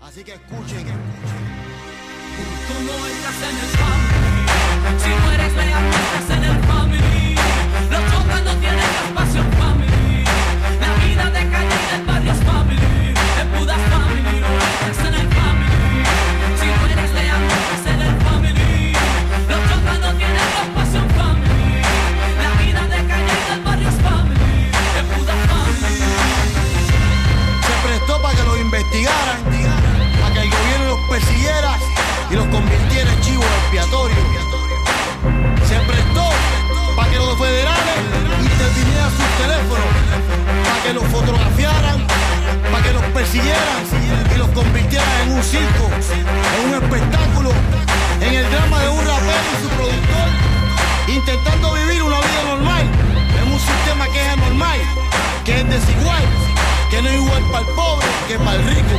Así que escuchen. Tú no entras en el family. Si no eres leal, no estás en el family. Los chocas no tienen espacio en family. La vida de calle y del barrio es family. En Budas family, no entras en el family. Si no eres leal, no estás en el family. Los chocas no tienen espacio en family. La vida de calle y del barrio es family. En Budas family. Se prestó para que los investigaran, para que el gobierno los persiguiera y los convirtiera en chivos expiatorios. Se prestó para que los federales intervinieran sus teléfonos, para que los fotografiaran, para que los persiguieran y los convirtieran en un circo, en un espectáculo, en el drama de un rapero y su productor, intentando vivir una vida normal, en un sistema que es anormal, que es desigual, que no es igual para el pobre que para el rico.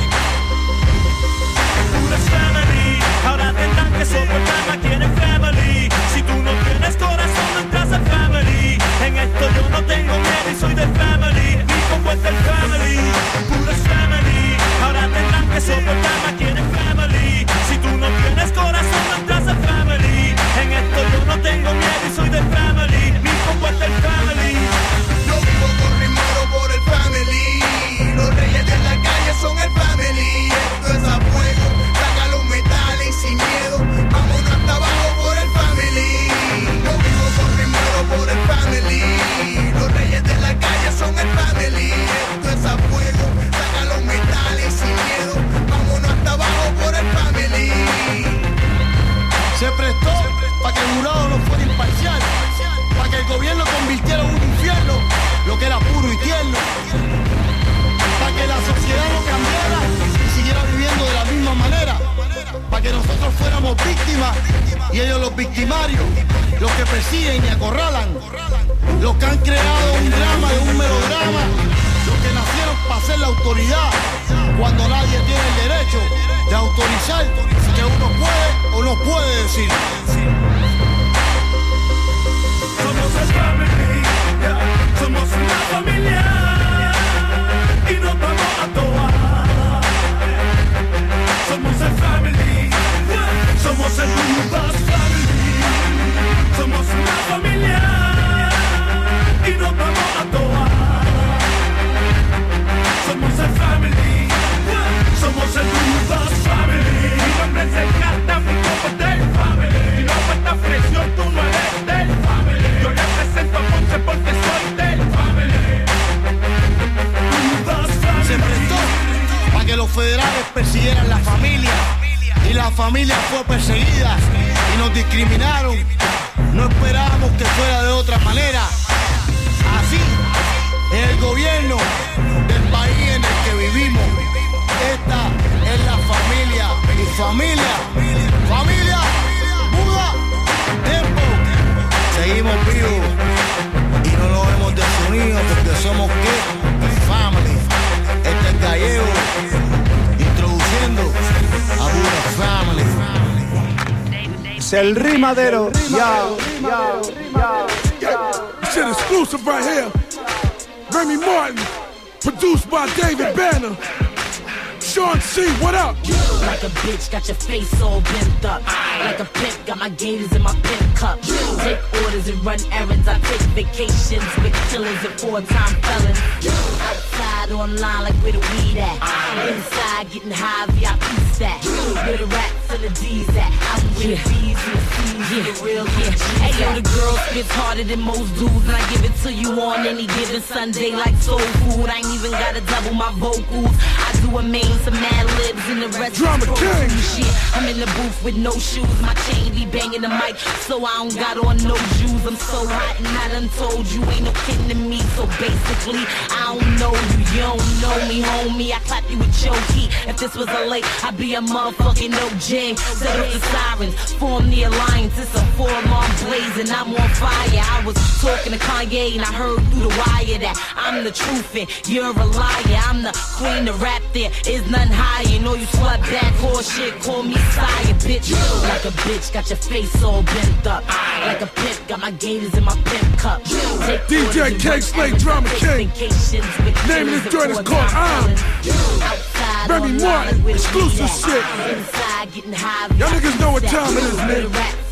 Family, ahora tendrán que soportar aquí en el family. Si tú no tienes corazón, no entras al family. En esto yo no tengo miedo y soy del family. Mi combo es del family, puro family. Ahora tendrán que soportar aquí en el family. Si tú no tienes corazón, no entras al family. En esto yo no tengo miedo y soy del family. Mi combo es del family. Yo vivo corrimado por el family. Los reyes de la calle son el family. Esto es a fuego, saca los metales sin miedo. Vámonos hasta abajo por el family. Yo vivo corrimado por el family. Los reyes de la calle son el family. Esto es a fuego, saca los metales sin miedo. Vámonos hasta abajo por el family. Se prestó para que el jurado no fuera imparcial, para que el gobierno convirtiera en un infierno lo que era puro y tierno, para que la sociedad no cambiara y siguiera viviendo de la misma manera, para que nosotros fuéramos víctimas y ellos los victimarios, los que persiguen y acorralan, los que han creado un drama de un melodrama, los que nacieron para ser la autoridad cuando nadie tiene el derecho de autorizar que uno puede o no puede decir. Somos el family, yeah. Somos una familia y nos vamos a toar. Somos el family, yeah. Somos el Budas family. Somos una familia y nos vamos a toar. Somos el family, yeah. Somos el Budas family. Mi nombre es el Cata, mi copo es del family. No falta presión, tú no eres del family. Yo represento a Ponce porque soy del family. Budas family. Se prestó para que los federales persiguieran la familia y la familia fue perseguida y nos discriminaron. No esperábamos que fuera de otra manera. Así es el gobierno del país en el que vivimos. Esta es la familia y familia, familia, Buda, tiempo. Seguimos vivos y no nos hemos desunido porque somos ¿qué? Family. Este es Gallego introduciendo a Buda Family. Es el rimadero. Shit exclusive right here. Remy Martin, produced by David Banner. Sean C, what up? Like a bitch, got your face all bent up. Like a pimp, got my gators in my pimp cup. Take orders and run errands. I take vacations with killers and 4-time felons. Outside online, like where the weed at. Inside, getting high, VIP stat. Where the rats and the D's at. I'm with the B's and the C's, the real Hey yo, the girl spits harder than most dudes, and I give it to you on any given Sunday like soul food. I ain't even gotta double my vocals. I do a main, some mad libs, and the rest Drama King. Shit, I'm in the booth with no shoes. My chain be banging the mic, so I don't got on no shoes. I'm so hot and I done told you ain't no kidding to me. So basically, I don't know you don't know me, homie. I clap you with your heat. If this was a lake, I'd be a motherfucking OJ. Set up the sirens, form the alliance. It's a 4-alarm blaze and I'm on fire. I was talking to Kanye and I heard through the wire that I'm the truth and you're a liar. I'm the queen of rap, there is nothing higher. You know you slut bad horse shit, call me sire, bitch. Like a bitch, got your face all bent up. Like a pimp, got my gators in my pimp cup. DJ K Slate, Drama King. Name of this joint is called Remy Martin, exclusive shit. Y'all niggas know what time it is, man.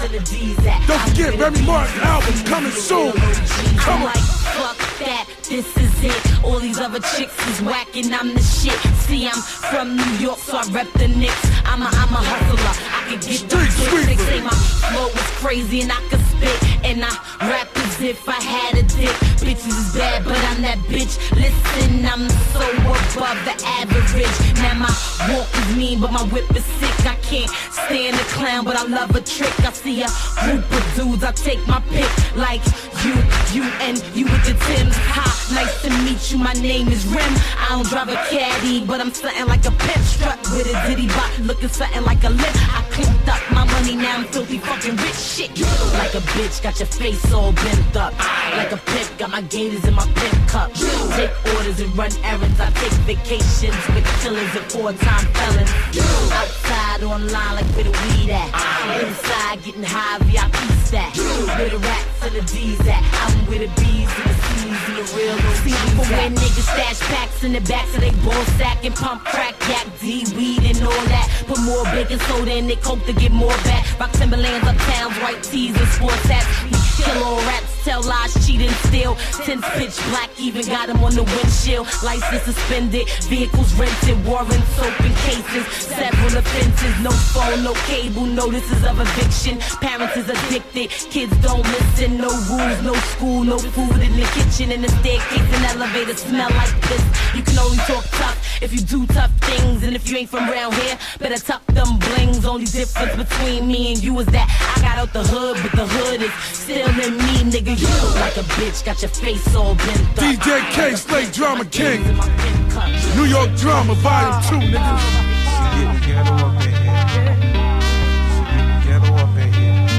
Don't forget, Remy Martin album coming soon. Come on. Fuck that, this is it. All these other chicks is whack and I'm the shit. See, I'm from New York, so I rep the Knicks. I'm a hustler, I can get the bitch. They say my flow is crazy and I can spit. And I rap as if I had a dick. Bitches is bad, but I'm that bitch. Listen, I'm so above the average. Now my walk is mean, but my whip is sick. I can't stand a clown, but I love a trick. I see a group of dudes, I take my pick. Like you and you with the Timbs. Hi, nice to meet you, my name is Rim. I don't drive a caddy, but I'm something like a pimp. Strut with a diddy bop, looking something like a lip. I clipped up my money, now I'm filthy fucking rich. Shit, you look like a bitch, got your face all bent up. Like a pimp, got my gators in my pimp cup. Take orders and run errands, I take vacations with killers and 4-time felons. Outside online like where the weed at. Inside getting high, VIP stack. Where the rats and the D's at. I'm with the B's and the C's and the real see people where niggas stash packs in the back so they ball sack and pump crack, yak, D, weed and all that. Put more baking soda in their coke to get more back. Rock Timberlands uptown, white tees and sports hats. Kill all rats, tell lies, cheat and steal. Tints pitch black, even got them on the windshield. License suspended, vehicles rented, warrants open cases. Several offenses, no phone, no cable, notices of eviction. Parents is addicted, kids don't listen. No rules, no school, no food in the kitchen. And the staircase and elevator smell like this. You can only talk tough if you do tough things. And if you ain't from around here, better tuck them blings. Only difference between me and you is that I got out the hood, but the hood is still in me, nigga. You look like a bitch, got your face all bent up. DJ K, Slate Drama King. New York Drama, Volume 2, nigga. Ghetto up in here. Ghetto up in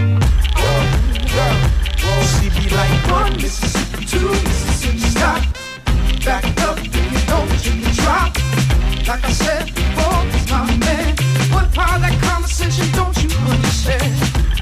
here. She be like 1 Mississippi, 2 Mississippi, stop. Back up, you know you can drop. Like I said before, it's my man. What part of that conversation don't you understand?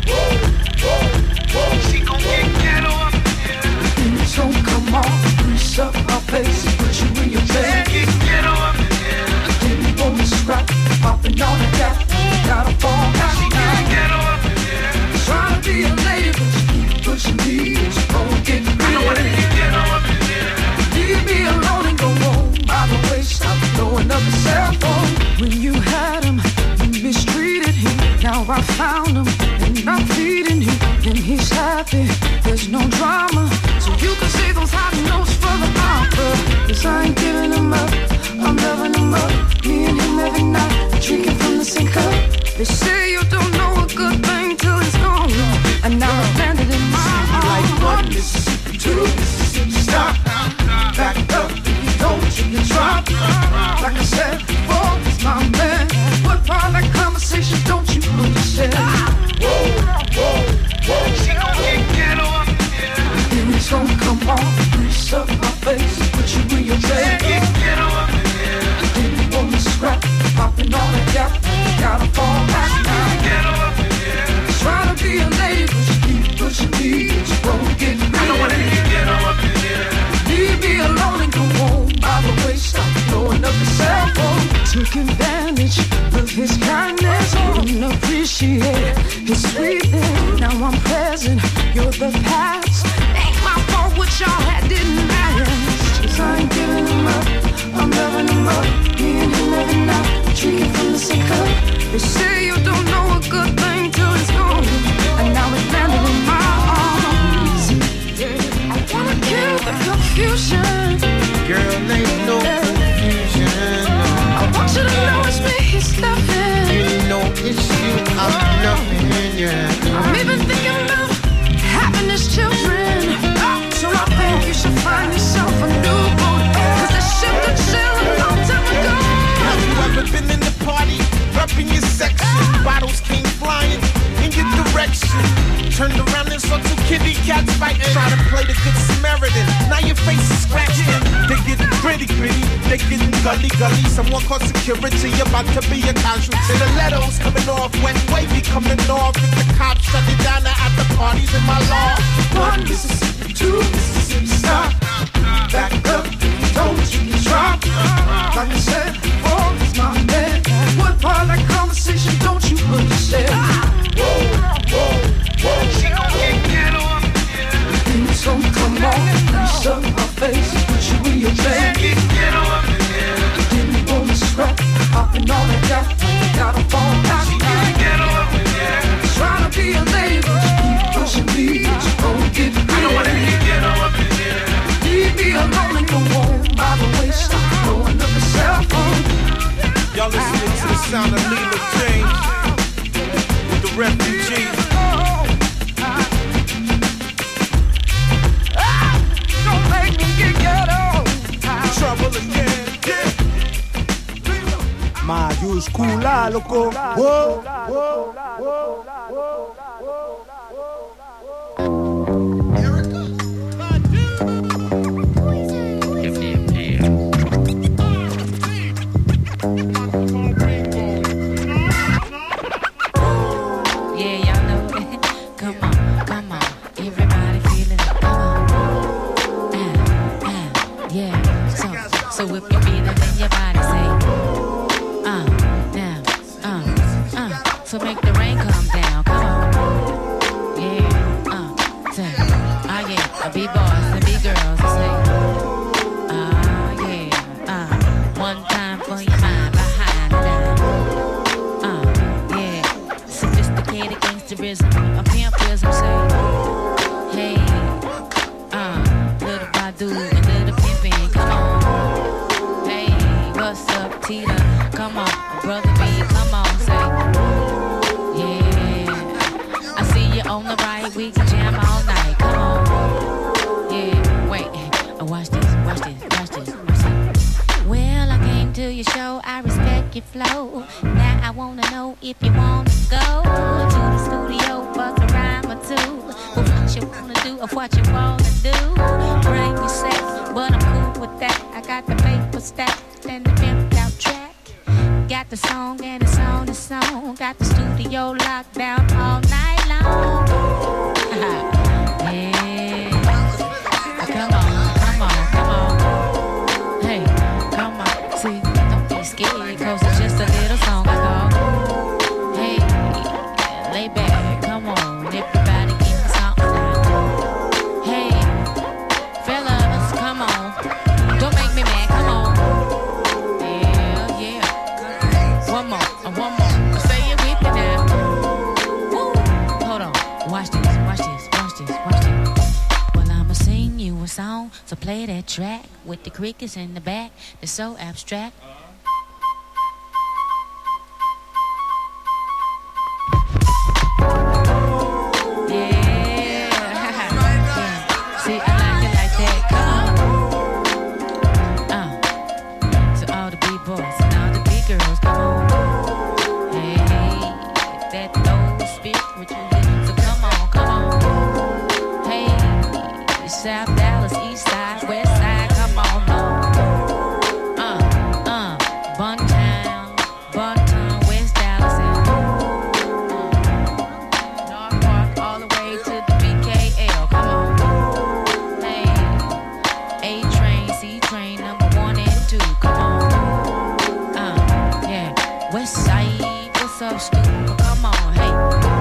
She gon' get ghetto up here. Things don't come off, grease up my face, put you in your bed. Get ghetto up here. Then you on the scrap, popping on the gap. Gotta fall back now. She get ghetto up here. Trying to be a lady, but you keep pushing me. You gon' get real. I don't wanna get ghetto up here. Leave me alone and go home. By the way, stop blowing up a cell phone. When you had him, you mistreated him. Now I found him, and I'm feeding him. And he's happy, there's no drama. So you can say those hot notes for the opera. Cause I ain't giving him up, I'm loving him up. Me and him every night, drinking from the same cup. They say you don't know a good thing till it's gone. And now I've landed in my arms. Like 1 Mississippi, 2 Mississippi, stop. Back up, if you don't, you can drop. Like I said before, it's my man. What part of that conversation don't you understand? She gon' get ghetto up here. Things don't come off, grease up my face, put you in your bed. Get ghetto up here. Then you on the scrap, popping on the gap. Gotta fall back now. Ghetto up here. Try to be a lady, but you keep pushing me. You won't get me. I don't wanna get ghetto up here. Leave me alone and go home. By the way, stop blowing up your cell phone. Took advantage of his kindness, didn't appreciate his sweetness. Now I'm present, you're the past. Ain't my fault what y'all had didn't last. Cause I ain't giving him up, I'm loving him up. Me and him every night, drinking from the same cup. They say you don't know a good thing till it's gone. And now it's landed in my arms. I wanna kill the confusion. Girl, ain't no confusion. I want you to know it's me he's loving. You know it's you I'm loving, yeah. I'm even thinking about having his children. So I think you should find yourself a new boat. Cause the ship could sail a long time ago. Have you ever been in the party, repping your section? Bottles came flying in your direction. Turned around and saw 2 kitty cats fighting. Try to play the good Samaritan, now your face is scratched in. They getting gritty, they getting gully. Someone called security, about to be a casualty. The letters coming off, when wavy coming off. If the cops shut it down at the parties in my law. 1 Mississippi, 2 Mississippi, stop. Back up, if you don't, you can drop. Like I said before, it's my man. back. Gotta fall back. Trying to be a lady, but you keep pushing me. Don't get me. I don't wanna get up in here. Leave me alone and go home by the way. Stop blowing up the cell phone. Y'all listening to the sound of Lila James with the refugees. Don't make me get ghetto. Trouble again, yeah. Mayúscula, loco. Whoa, whoa, whoa. So if you feel it in your body, say, now, so make the rain come down, come on. Yeah, say, yeah, be boys and be girls, say, yeah, one time for your mind behind the dime. Yeah, sophisticated gangsterism, a pimpism, say, hey, little Badu and little pimpin', come on. What's up, Tita? Come on, brother B, come on, say, yeah. I see you on the right, we can jam all night, come on. Yeah, wait, watch this. Well, I came to your show, I respect your flow. Now I wanna know if you wanna go to the studio, bust a rhyme or two. What you wanna do or what you wanna do? Bring your sex, but I'm cool with that. I got the paper stack and the pimped out track. Got the song and it's on the song. Got the studio locked down all night long. Yeah. Come on. Hey, come on. See, don't be scared, cause it's just a little song I call. Hey, lay back, come on. Everybody give me something now. Hey, fellas, come on. Don't make me mad, come on. Yeah. One more. Say it with me now. Woo. Hold on. Watch this. Well, I'ma sing you a song, so play that track with the crickets in the back. It's so abstract. Yeah. See, I like it like that. Come on. To all the big boys and all the big girls, come on. Hey, that low spiritual. So come on. Hey, South Dallas, East Side, West Side, come on. Buntown, West Dallas, and North Park, all the way to the BKL, come on. Hey, A-Train, C-Train, number 1 and 2, come on. Yeah, West Side, what's up, school? Come on, hey.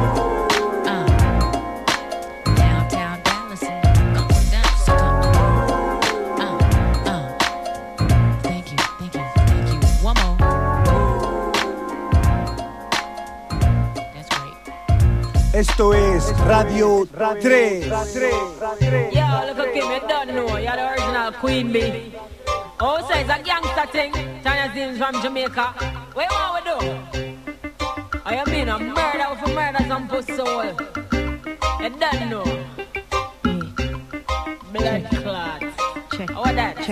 Downtown Dallas, and going down, so come on. Thank you. One more. That's great. Esto es Radio 3. Yo, look at him, you don't know. You're the original Queen Bee. Oh, so it's a gangster thing. China Zins from Jamaica. What you want to do? I mean a murder for murder some pussy soul. You don't know. Blood clot. Check. What that? Check.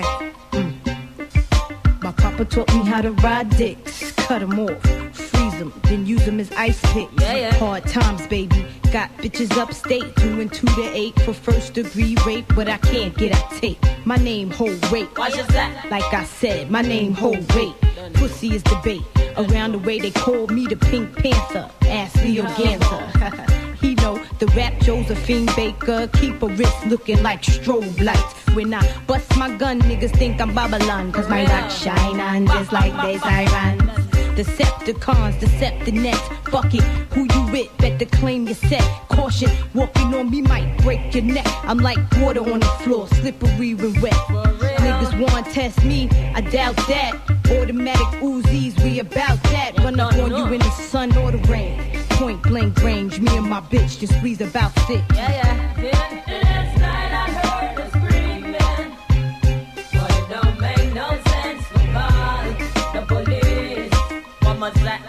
My papa taught me how to ride dicks, cut them off, freeze them, then use them as ice picks. Yeah. Hard times, baby. Got bitches upstate, doing 2 to 8 for first degree rape, but I can't get a tape. My name hold rape. What's that? Like I said, my name hold rape. Pussy is the bait. Around the way they call me the Pink Panther. Ask Leo Ganser. He know the rap Josephine Baker. Keep a wrist looking like strobe lights. When I bust my gun, niggas think I'm Babylon. Cause my light shine on just like they sirens. Decepticons, Deceptinets. Fuck it, who you with? Better claim your set. Caution, walking on me might break your neck. I'm like water on the floor, slippery when wet. Niggas want test me, I doubt that. Automatic Uzis, we about that. Run up on you in the sun or the rain. Point blank range, me and my bitch just squeeze about thick. Yeah. Last night I heard her screaming, but it don't make no sense because the police. What was that?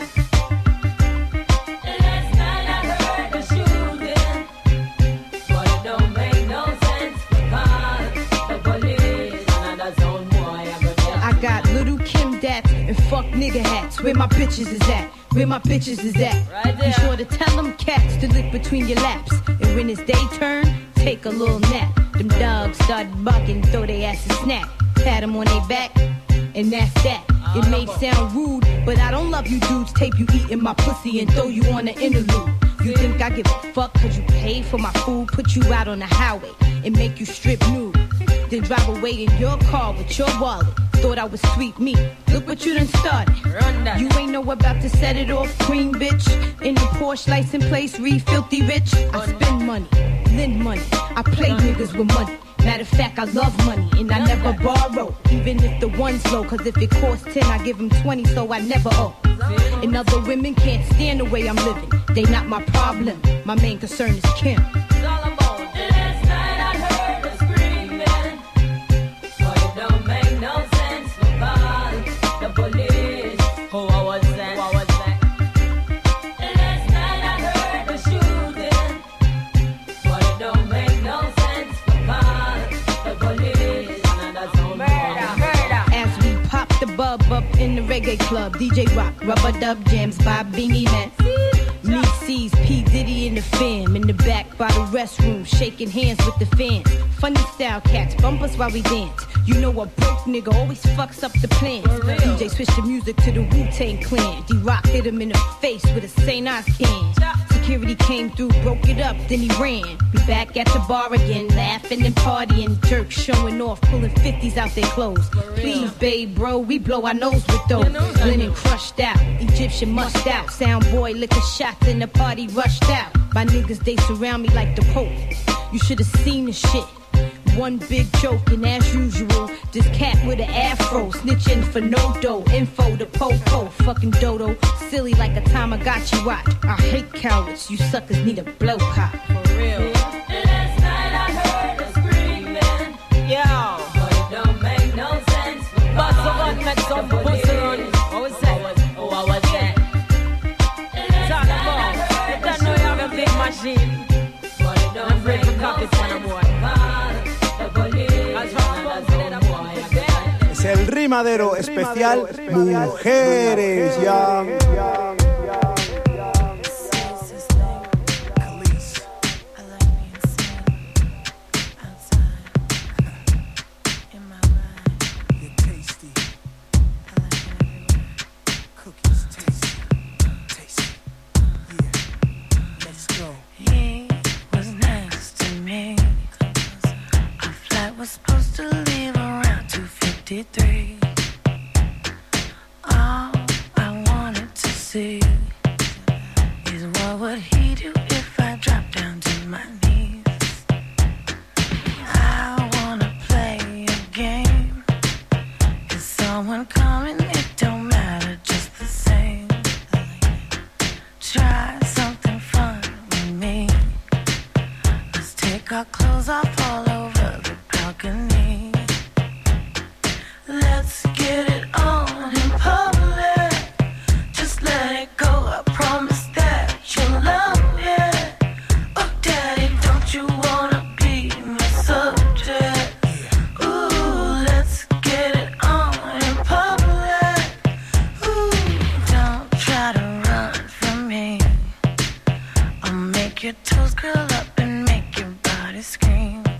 Last night I heard the shooting, but it don't make no sense because the police. Another zone boy, I got little Kim Dats and fuck nigga hats. Where my bitches is at? Where my bitches is at? Right there. Be sure to tell them cats to lick between your laps. And when it's day turn, take a little nap. Them dogs start bucking, throw their ass a snap. Pat them on their back, and that's that. It may sound rude, but I don't love you dudes. Tape you eating my pussy and throw you on the interlude. You think I give a fuck cause you paid for my food? Put you out on the highway and make you strip nude. Then drive away in your car with your wallet. Thought I was sweet meat. Look what you done started. Run that. You ain't know about to set it off, queen bitch. In the Porsche license place, read filthy rich. I spend money, lend money. I play niggas with money. Matter of fact, I love money and I never borrow. Even if the one's low, cause if it costs 10, I give them 20, so I never owe. And other women can't stand the way I'm living. They not my problem. My main concern is Kim. It's all about last night I heard her screaming, but it don't make no sense because the police. Oh, what was that? What was that? Last night I heard the shooting, but it don't make no sense because the police. Another zone murder. As we pop the bub up in the reggae club, DJ Rock, rubber dub jams by Bingy Man. Me sees P. Diddy in the fam, in the back by the restroom, shaking hands with the fans. Funny style cats, bump us while we dance. You know a broke nigga always fucks up the plans. DJ switched the music to the Wu-Tang Clan. D-Rock hit him in the face with a St. Ives can. Security came through, broke it up, then he ran. We back at the bar again, laughing and partying. Jerks showing off, pulling 50s out their clothes. Please, babe, bro, we blow our nose with those. Linen crushed out, Egyptian mushed out. Sound boy licking shots and the party rushed out. My niggas, they surround me like the Pope. You should have seen the shit. One big joke, and as usual, this cat with an afro, snitching for no dough. Info to Popo, fucking dodo, silly like a Tamagotchi watch. I hate cowards, you suckers need a blow pop. For real. Last night I heard her screaming, yo, but it don't make no sense. Bust a run, make some pussy run. What was that? Oh, what was that? Talk about, you don't know you have a big machine, but it don't break the copies for the boy. Es el rimadero especial Mujeres ya. Was supposed to leave around 2:53. All I wanted to see is what would he do if I dropped down to my knees. I wanna play a game. Is someone coming? It don't matter, just the same. Try something fun with me. Let's take our clothes off all over the balcony. Let's get it on in public. Just let it go. I promise that you'll love it. Oh, daddy, don't you wanna be my subject? Ooh, let's get it on in public. Ooh, don't try to run from me. I'll make your toes curl up and make your body scream.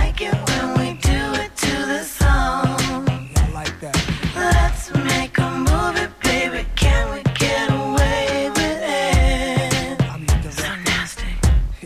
like it when we do it to the song. Yeah, I like that. Let's make a movie, baby. Can we get away with it? So nasty.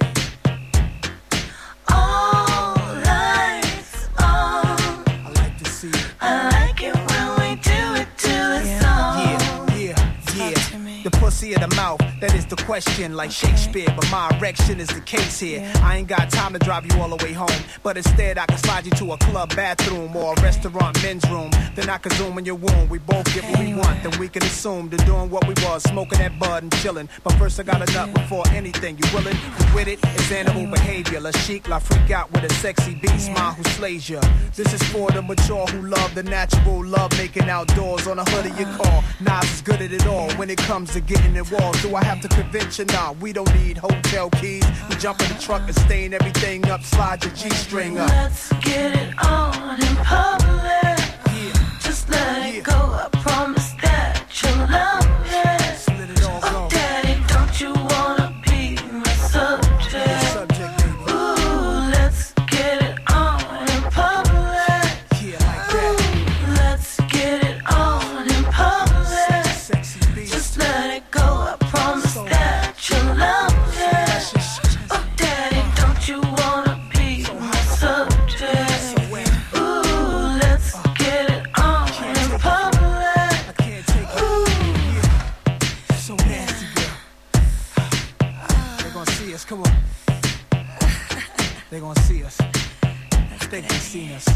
All lights on. I like to see it. I like it when we do it to the song. Yeah. The pussy or the mouth, that is the question, like Shakespeare. But my erection is the case here. I ain't got time to drive you all the way home, but instead I can slide you to a club bathroom or a restaurant men's room. Then I can zoom in your womb. We both get what we want. Then we can assume to doing what we was, smoking that bud and chilling. But first I got a nut before anything. You willing? You with it? It's animal behavior. La chic, la freak out with a sexy beast, mine who slays ya. This is for the mature who love the natural, love making outdoors on the hood of your car. Nas is good at it all when it comes to getting in walls. Do I have to convince you? Nah, we don't need hotel keys. We jump in the truck and stain everything up, slide your G-string up. Let's get it on in public. Just let it go. I promise that you'll love it. Oh, daddy, don't you wanna be my subject? Ooh, let's get it on in public. Ooh, let's get it on in public. Just let it go. I promise that you'll love it. Oh, daddy, don't you wanna be my subject? Ooh, let's get it on in public. I can't take it. So nasty, girl. They're gonna see us, come on. They're gonna see us. I think they've seen us.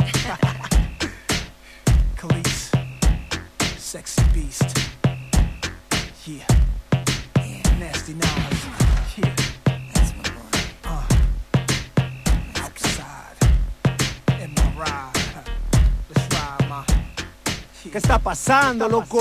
Khalees, sexy beast. Yeah. Nasty Nas. Yeah. That's my boy. Outside. In my ride. Let's ride, ma. ¿Qué está pasando, loco?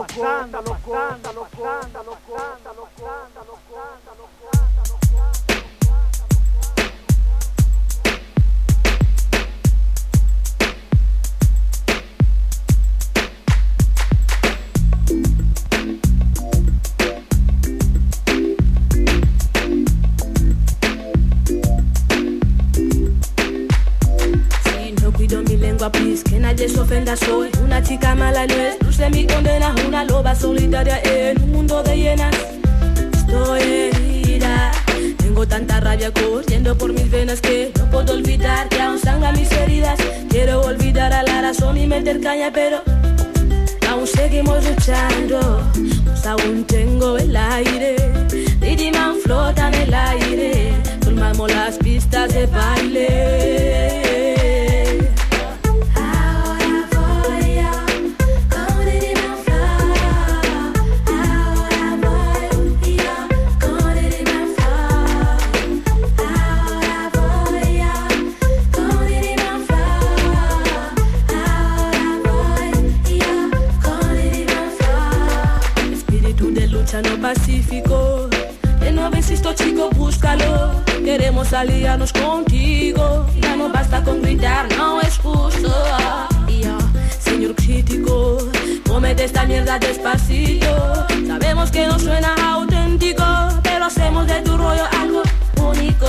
Please, que nadie se ofenda, soy una chica mala, no es luz de mi condena, una loba solitaria en un mundo de hienas. Estoy herida, tengo tanta rabia corriendo por mis venas que no puedo olvidar que aún sangran mis heridas. Quiero olvidar a la razón y meter caña, pero aún seguimos luchando, pues aún tengo el aire. Diddy Man flota en el aire, tomamos las pistas de baile. No pacífico, de nuevo insisto chico, búscalo. Queremos aliarnos contigo, ya no basta con gritar, no es justo. Señor crítico, cómete esta mierda despacito. Sabemos que no suena auténtico, pero hacemos de tu rollo algo único.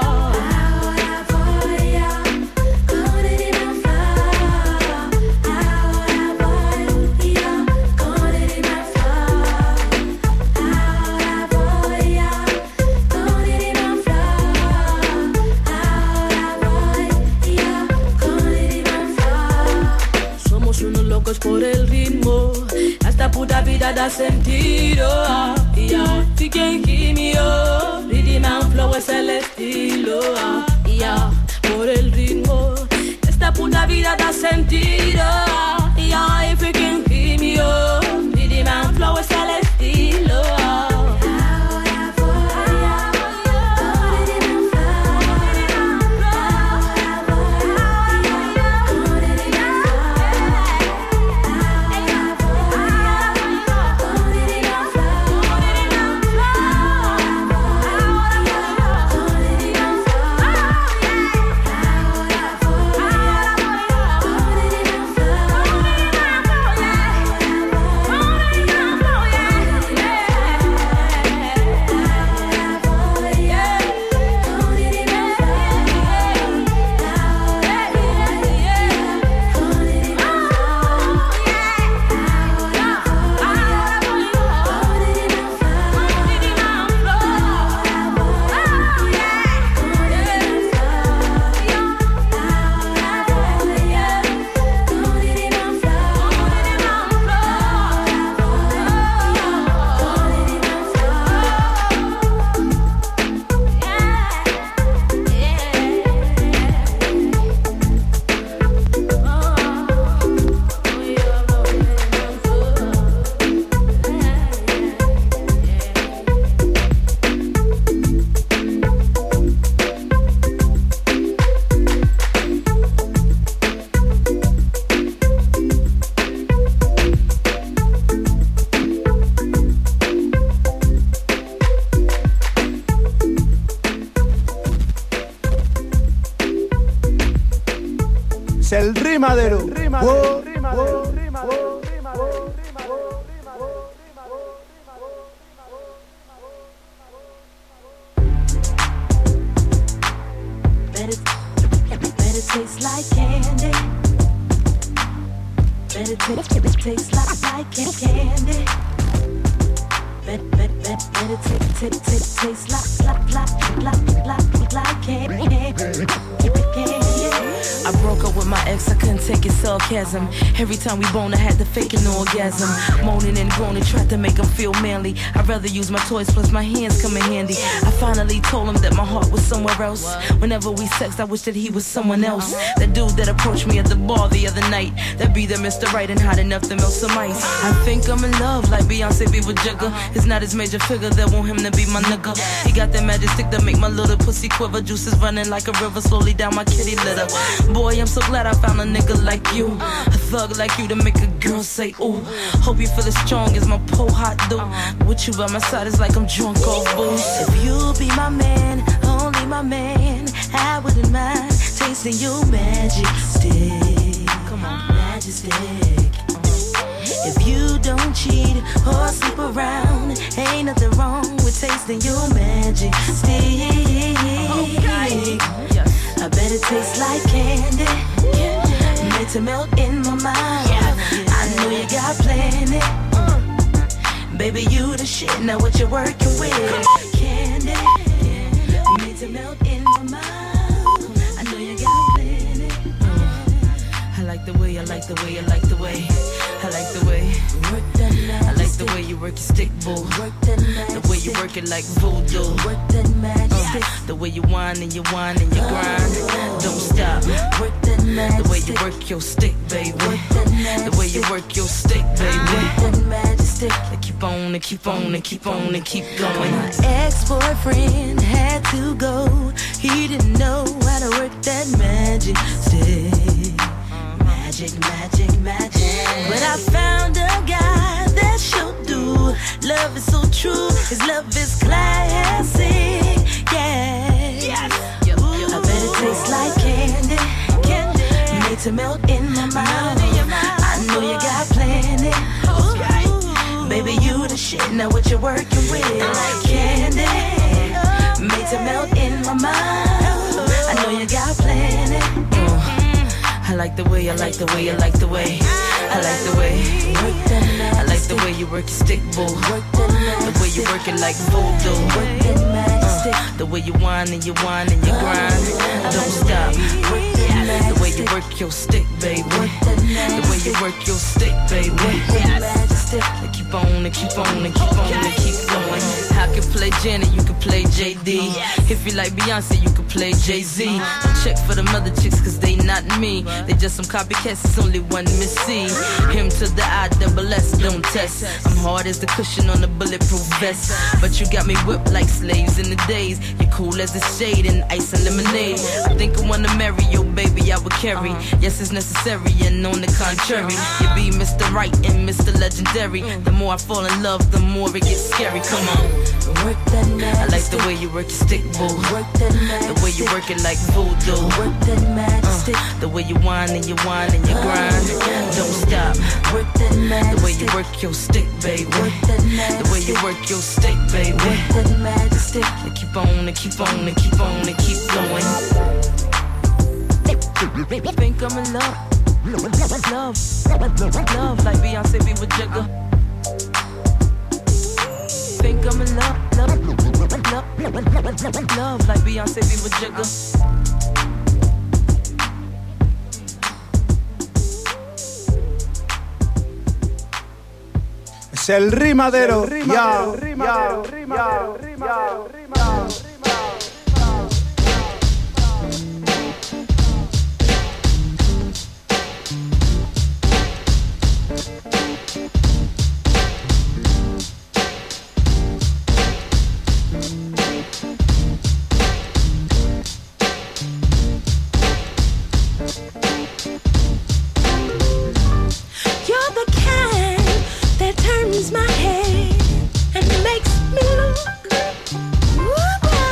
Por el ritmo, esta puta vida da sentido. Fique en quimio, Diddy Man Flow es el estilo. Por el ritmo, esta puta vida da sentido. Fique en quimio, Diddy Man Flow es el estilo. Es el rimadero. Better taste like candy. Better taste like candy. Better taste like candy. I broke up with my ex, I couldn't take his sarcasm. Every time we bone, I had to fake an orgasm. Moaning and groaning, tried to make him feel manly. I'd rather use my toys, plus my hands come in handy. I finally told him that my heart was somewhere else. Whenever we sexed, I wish that he was someone else. That dude that approached me at the bar the other night, that be the Mr. Right and hot enough to melt some ice. I think I'm in love, like Beyonce be with Jigga. It's not his major figure that want him to be my nigga. He got that magic stick that make my little pussy quiver. Juices running like a river slowly down my kitty litter. Boy, I'm so glad I found a nigga like you, a thug like you to make a girl say ooh. Hope you feel as strong as my pole hot dude. With you by my side, it's like I'm drunk off booze. If you be my man, only my man, I wouldn't mind tasting your magic stick. Come on, magic stick. If you don't cheat or sleep around, ain't nothing wrong with tasting your magic stick. Okay. I bet it tastes like candy, made to melt in my mind. I know you got plenty, baby, you the shit. Now what you working with? Candy, made to melt in my mind. I know you got plenty. I like the way, I like the way, I like the way, I like the way. I like the way you work your stick, boo. The way you work it like voodoo. The way you whine and you whine and you grind. Don't stop. The way you work your stick, baby. The way you work your stick, baby. Like keep on and keep on and keep on and keep going. My ex-boyfriend had to go. He didn't know how to work that magic stick. Magic, magic, magic. But I found a guy that should do. Love is so true. His love is classic. Yeah. Yes. I bet it tastes like candy. Candy. Made to melt in my mouth. I know you got plenty. Baby, you the shit. Now what you working with? Candy. Made to melt in my mouth. I know you got plenty. I like the way, I like the way, I like the way, I like the way. I like the way you work your stick, boo. The way you work it like voodoo. The way you whine and you whine and you grind. Don't stop. The way you work your stick, baby. The way you work your stick, baby. Keep on and keep on and keep on and keep going. I can play Janet, you can play JD. If you like Beyonce, you can play Jay-Z. Don't check for them other chicks, cause they not me. They just some copycats, it's only one Missy. Him to the I-double-S, don't test. I'm hard as the cushion on the bulletproof vest. But you got me whipped like slaves in the days. You're cool as the shade in ice and lemonade. I think I wanna marry you, baby, I would carry. Yes, it's necessary, and on the contrary, you be Mr. Right and Mr. Legendary. The more I fall in love, the more it gets scary. Come on. I like the way you work your stick, boo. The way you work it like voodoo. The way you whine and you whine and you grind. Don't stop. The way you work your stick, baby. The way you work your stick, baby. Keep on and keep on and keep on and keep going. Think I'm in love. Love like Beyonce be with Jigga. Think I'm in love like Beyonce be with Jigga. Es el rimadero. My head and makes me look. Woo-boy.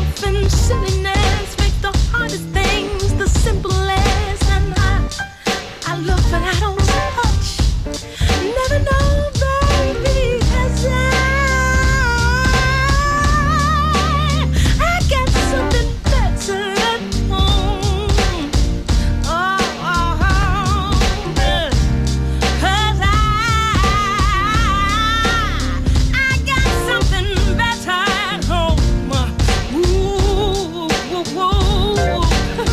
life and silliness make the hardest things the simplest. And I look but I don't touch. Never know, baby, 'cause I got something better at home. Oh, oh, oh, 'cause I got something better at home. Ooh, ooh, ooh.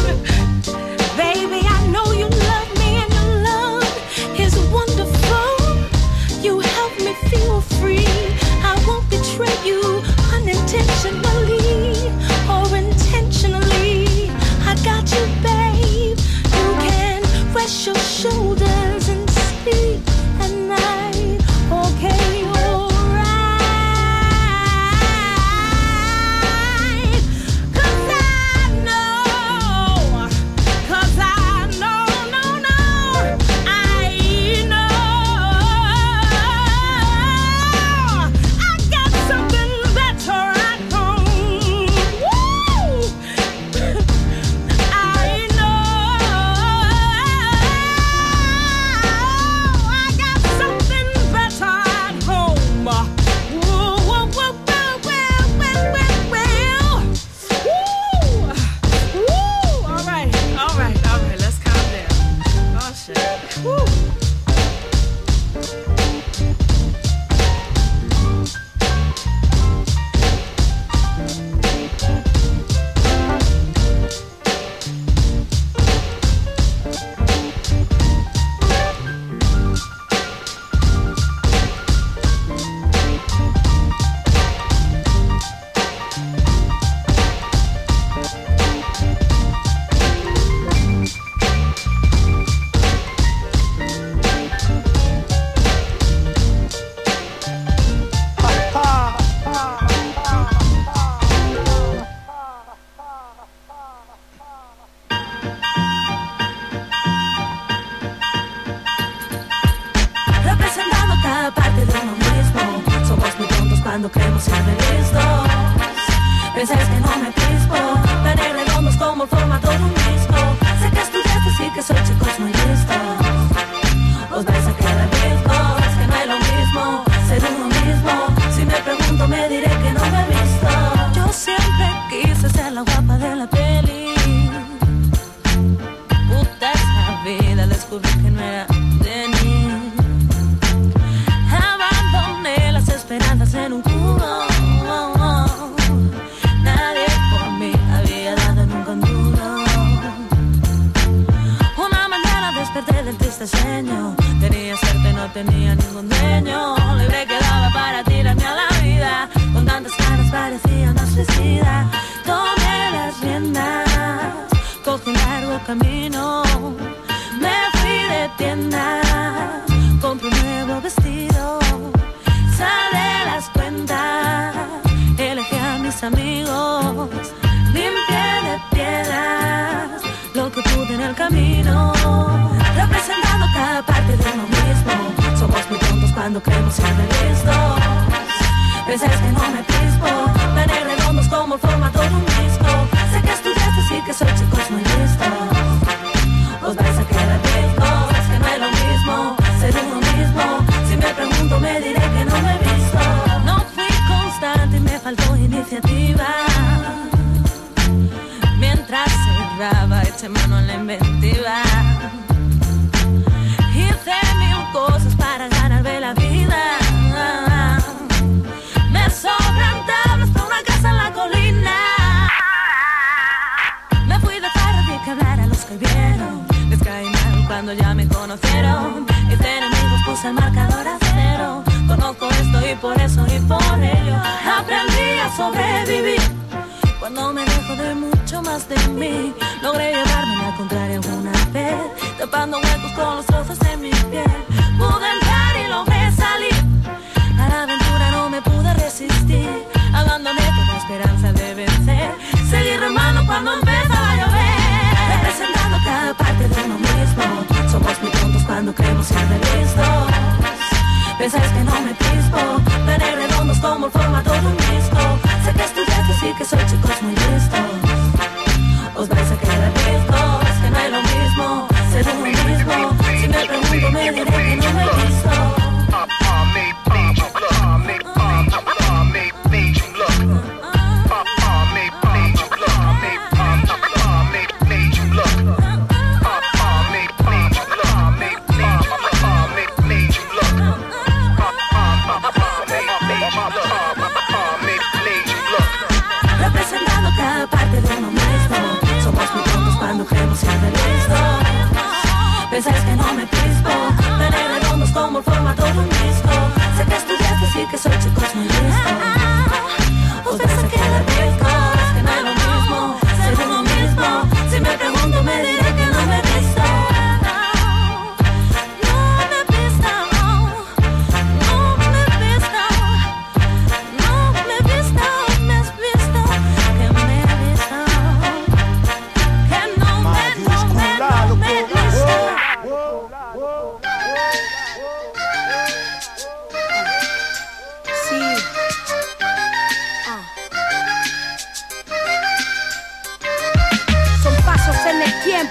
Baby, I know you love me and your love is wonderful. You help me feel free. I won't betray you unintentionally or intentionally. I got you, babe. You can rest your shoulders and sleep at night. Okay, alright. 'Cause I know, no, I know I got something better at home. Woo! I know I got something better at home. Woo, woo, woo, woo. All right, let's calm down. Oh shit. Woo. Representando cada parte de uno mismo. Somos muy tontos cuando creemos ser listos. Pensáis que no me pispo. Veré redondos como el formato de un disco. Sé que estudiaste y que soy chicos muy listos. Os vais a quedar vistos. Es que no es lo mismo ser uno mismo. Si me pregunto me diré que no me he visto. Yo siempre quise ser la guapa de la peli. Puta esa vida, descubrí que no era de mí. Abandoné las esperanzas en un cubo. Nadie por mí había dado nunca un duro. Una mañana desperté del triste sueño. Tenía suerte, no tenía ningún dueño. Libre quedaba para tirarme a la vida. Con tantas ganas parecía una suicida. Tomé las riendas, cogí un largo camino. Me fui de tienda, compré un nuevo vestido. Saldé las cuentas, elegí a mis amigos. Limpié de piedras lo que pude en el camino. Representando cada parte de uno mismo. Somos muy tontos cuando creemos ser listos. Pensáis que no me pispo. Veré redondos como el formato de un disco. Sé que estudiaste y que soy chicos muy listos. Os vais a quedar vistos. Es que no es lo mismo ser uno mismo. Si me pregunto me diré que no me he visto. No fui constante y me faltó iniciativa. Mientras cerraba eché mano en la inventiva. Hice mil cosas para ganarme la vida. Me sobran tablas para una casa en la colina. Me fui de farra, vi que hablar a los que vieron. Les caí mal cuando ya me conocieron. Hice enemigos, puse el marcador a cero. Conozco esto y por eso y por ello aprendí a sobrevivir. Cuando me dejo de mucho más de mí, logré llevarme la contraria alguna vez, tapando huecos con los trozos de mi piel. Pude entrar y logré salir. A la aventura no me pude resistir. Abandoné toda esperanza de vencer. Seguí remando cuando empezaba a llover. Representando cada parte de uno mismo. Somos muy tontos cuando creemos ser listos. Pensáis que no me pispo. Veré redondos como el formato de un disco. Sé que estudiaste y que soy chicos muy listos.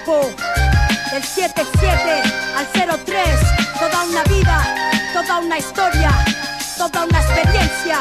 tiempo. Del 77 al 03, toda una vida, toda una historia, toda una experiencia.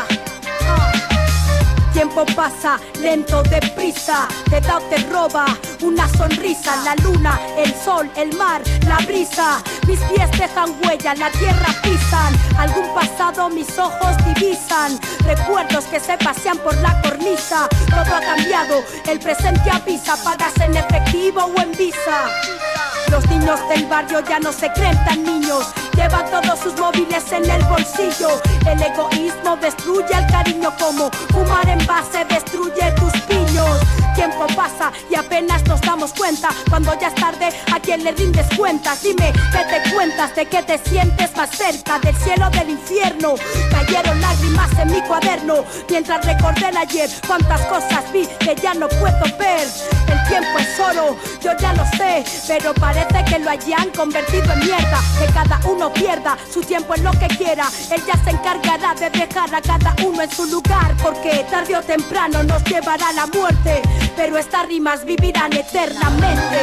Tiempo pasa, lento, deprisa, te da o te roba una sonrisa. La luna, el sol, el mar, la brisa. Mis pies dejan huella, la tierra pisan. Algún pasado mis ojos divisan. Recuerdos que se pasean por la cornisa. Todo ha cambiado, el presente avisa. Pagas en efectivo o en visa. Los niños del barrio ya no se creen tan niños. Llevan todos sus móviles en el bolsillo. El egoísmo destruye el cariño, como fumar en base destruye tus piños. Tiempo pasa y apenas nos damos cuenta. Cuando ya es tarde, ¿a quién le rindes cuentas? Dime, ¿qué te cuentas? ¿De qué te sientes más cerca? ¿Del cielo o del infierno? Cayeron lágrimas en mi cuaderno mientras recordé el ayer. Cuántas cosas vi que ya no puedo ver. El tiempo es oro, yo ya lo sé, pero parece que lo hayan convertido en mierda. Que cada uno pierda su tiempo en lo que quiera. Él ya se encargará de dejar a cada uno en su lugar, porque tarde o temprano nos llevará la muerte, pero estas rimas vivirán eternamente.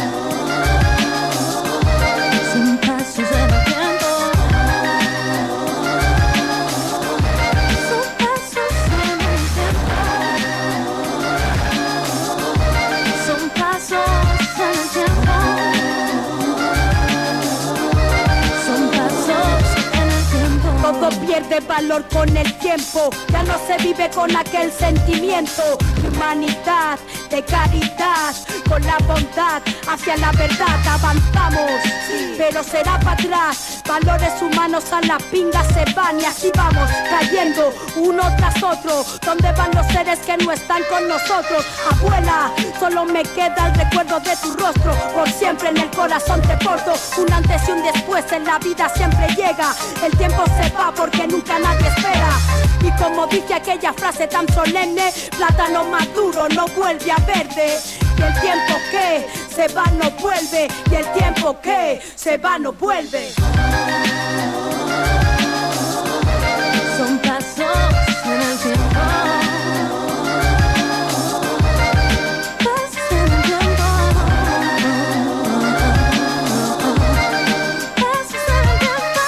Son pasos en el tiempo. Son pasos en el tiempo. Son pasos en el tiempo. Son pasos en el tiempo. Todo pierde valor con el tiempo. Ya no se vive con aquel sentimiento de humanidad, de caridad, con la bondad hacia la verdad avanzamos, pero será para atrás. Valores humanos a la pinga se van y así vamos cayendo uno tras otro. ¿Dónde van los seres que no están con nosotros? Abuela, solo me queda el recuerdo de tu rostro. Por siempre en el corazón te porto. Un antes y un después en la vida siempre llega. El tiempo se va porque nunca nadie espera. Y como dice aquella frase tan solemne, plátano maduro no vuelve a verde. Y el tiempo que se va no vuelve. Y el tiempo que se va no vuelve. Son pasos en el tiempo. Pasos en el tiempo. Pasos en el tiempo.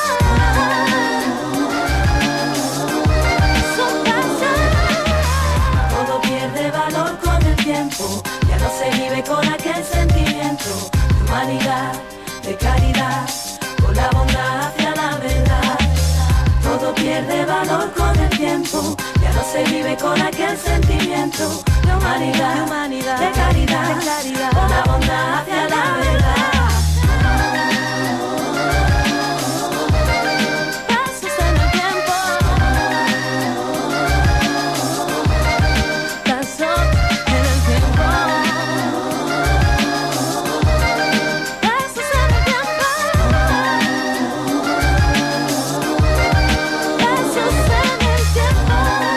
Son pasos. Todo pierde valor con el tiempo. Ya no se vive con aquel sentimiento de humanidad, de caridad, con la bondad hacia la verdad. Todo pierde valor con el tiempo. Ya no se vive con aquel sentimiento de humanidad, de caridad, con la bondad hacia la verdad. Pasos en el tiempo. Pasos en el tiempo. Pasos en el tiempo. Pasos en el tiempo.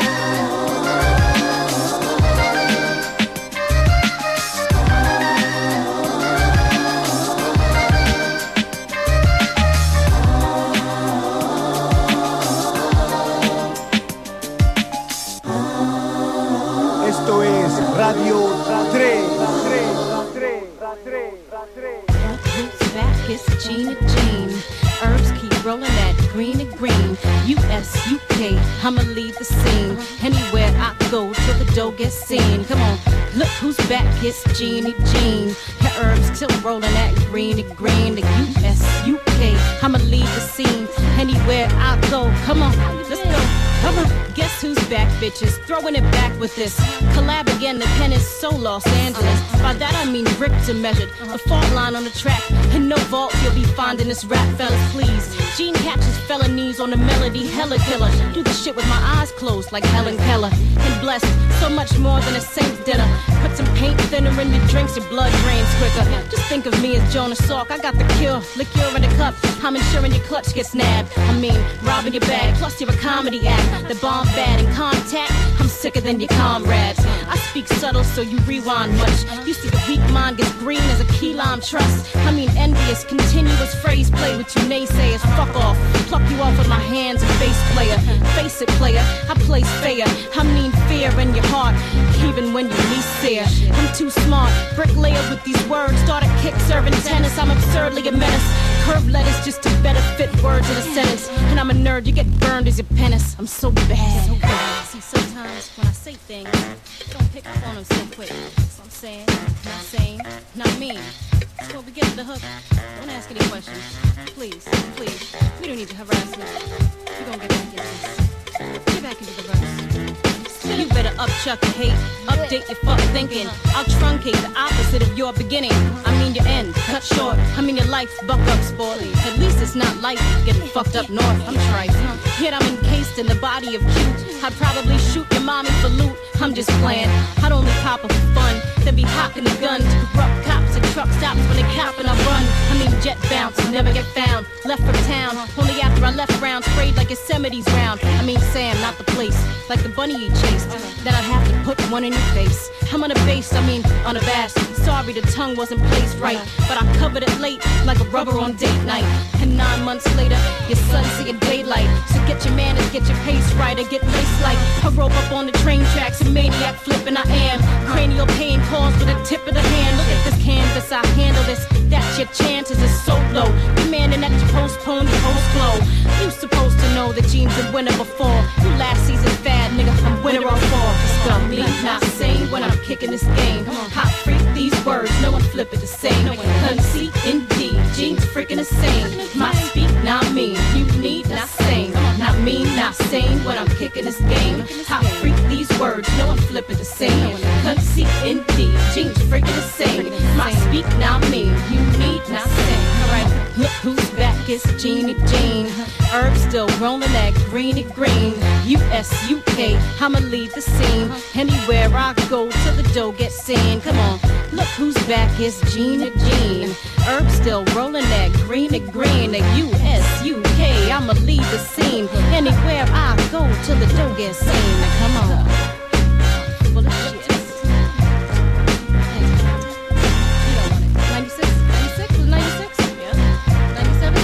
Esto es Radio 3. Who's back? It's Gina Jean. Herbs keep rolling that green and green. US, UK, I'ma leave the scene. Anywhere I go till the dough gets seen. Come on, look who's back, it's Gina Jean. Her herbs still rolling that green and green. The US, UK, I'ma leave the scene. Anywhere I go, come on, let's go. Come on, guess who's back, bitches? Throwing it back with this collab again. The pen is so Los Angeles. By that I mean Richter measured. A fault line on the track, and no vault you'll be finding this rap, fellas, please. Gene catches felonies on the melody, hella killer. Do the shit with my eyes closed like Helen Keller. And blessed, so much more than a saint's dinner. Put some paint thinner in your drinks, your blood drains quicker. Just think of me as Jonas Salk. I got the cure, liqueur in a cup. I'm ensuring your clutch gets nabbed. I mean, robbing your bag, plus you're a comedy act. The bomb bad in contact, I'm sicker than your comrades. I speak subtle so you rewind much. You see the weak mind gets green as a key lime trust. I mean envious, continuous phrase play with you naysayers. Fuck off, pluck you off with my hands and bass player. Face it player, I place fair. I mean fear in your heart, even when you least fear. I'm too smart, bricklayer with these words. Started kick serving tennis, I'm absurdly a menace. Curved letters just to better fit words in a sentence. And I'm a nerd, you get burned as your penis. I'm so bad. See, sometimes when I say things, don't pick up on them so quick. So I'm saying, not saying, not mean. So we get to the hook. Don't ask any questions. Please, please. We don't need your harassment. We're gonna get back into this. Get back into the verse. You better upchuck your hate, update your fuck thinking. I'll truncate the opposite of your beginning. I mean your end, cut short. I mean your life, buck up, sport. At least it's not life getting fucked up north. I'm trifling. Yet I'm encased in the body of cute. I'd probably shoot your mommy for loot. I'm just playing. I'd only pop up for fun, then be hocking the gun to corrupt cops and truck stops when they cop and I run. I mean jet bounce, never get found. Left from town, only after I left round, sprayed like Yosemite's round. I mean Sam, not the place, like the bunny he chased. Then I'd have to put one in your face. I'm on a base, I mean unabashed. Sorry the tongue wasn't placed right, but I covered it late like a rubber on date night. And 9 months later, your son seeing daylight. So get your manners, get your pace right, or get laced like I rope up on the train tracks, a maniac flipping I am. Cranial pain calls with a tip of the hand. Look at this canvas, I handle this. That's your chances is so low. Demanding that you postpone your post glow. You supposed to know that Gene's a winner before. You last season fad, nigga, I'm winner on four. Stop me, not sane when I'm kicking this game. Hot freak these words, no one flip it the same. Conceit indeed, Gene's freaking insane. My speak, not mean, you need, not sane. Not mean, not sane when I'm kicking this game. Hot freak these words, no one flip it the same. Conceit indeed, Gene's freaking insane. My speak, not mean, you need, not sane. Alright, look who's back, it's Jeannie Jean. Herb still rolling that greeny green. U.S.U.K., I'ma lead the scene. Anywhere I go till the dough gets seen. Come on, look who's back, it's Gina Jean. Herb still rolling that greeny green. The U.S.U.K., I'ma lead the scene. Anywhere I go till the dough gets seen. Come on. Full of shit. 96? 96? Was 96? Yeah. 97?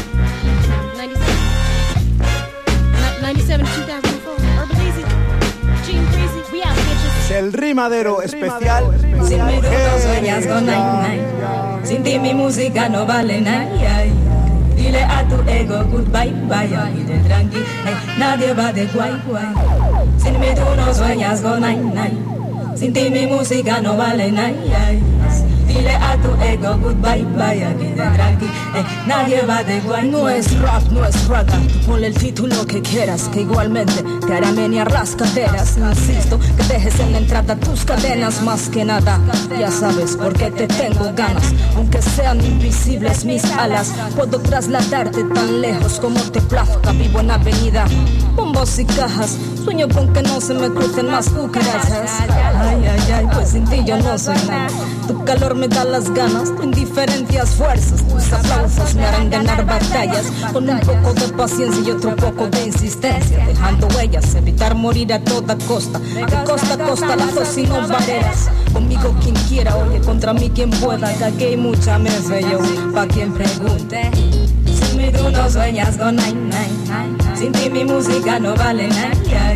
97, 2004. Herbal Easy. Gene Breezy. We out, bitches. El rimadero especial. Sin mi tú no sueñas con nine. Sin ti mi música no vale nada. Dile a tu ego goodbye, vaya, vite tranqui, nadie va de guay, guay. Sin mí tú no sueñas con nine. Sin ti mi música no vale nada. Dile a tu ego goodbye, vaya, vite tranqui, nadie va de guay. No es rap, no es raga. Ponle el título que quieras, que igualmente te hará menear las caderas. Insisto que dejes en la entrada tus cadenas, más que nada. Ya sabes por qué te tengo ganas. Aunque sean invisibles mis alas, puedo trasladarte tan lejos como te plazca. Vivo en avenida, bombos y cajas. Sueño con que no se me crucen más cucarachas. Ay, ay, ay, pues sin ti yo no soy nada. Tu calor me da las ganas, tu indiferencias fuerzas. Tus aplausos me harán ganar batallas. Con un poco de paciencia y otro poco de insistencia, dejando huellas, evitar morir a toda costa. De costa a costa, lazos y no barreras. Conmigo quien quiera, oye, contra mí quien pueda. Que aquí hay mucha me yo, pa' quien pregunte. Sin mí tú no sueñas con nine. Sin ti mi música no vale nada.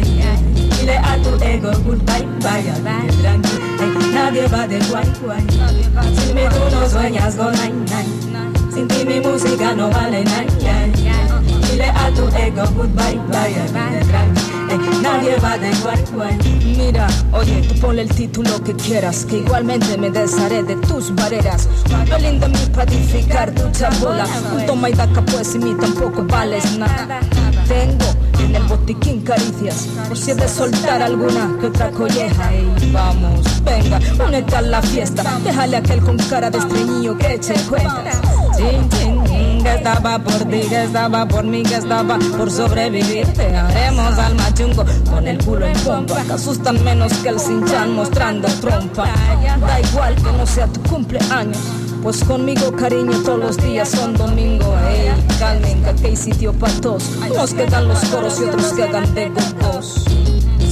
Dile a tu ego goodbye, vaya, vite tranqui, nadie va de guay, guay. Sin mí tú no sueñas con nine. Sin ti mi música no vale nada. Dile a tu ego goodbye, vaya, vite tranqui, nadie va de guay, guay. Mira, oye, tú ponle el título que quieras, que igualmente me desharé de tus barreras. Un pelín de mí para edificar tu chabola. Un toma y daca pues y mí tampoco vales nada. Tengo en el botiquín caricias, por si he de soltar alguna que otra colleja. Y vamos, venga, únete a la fiesta. Déjale a aquel con cara de estreñido que eche cuentas. Chin, chin, que estaba por ti, que estaba por mí, que estaba por sobrevivir. Te haremos al machungo con el culo en pompa, que asustan menos que el Sinchan mostrando trompa. Da igual que no sea tu cumpleaños, pues conmigo cariño todos los días son domingo. Ey, calmen que aquí hay sitio para todos. Unos que dan los coros y otros que hagan de gogos.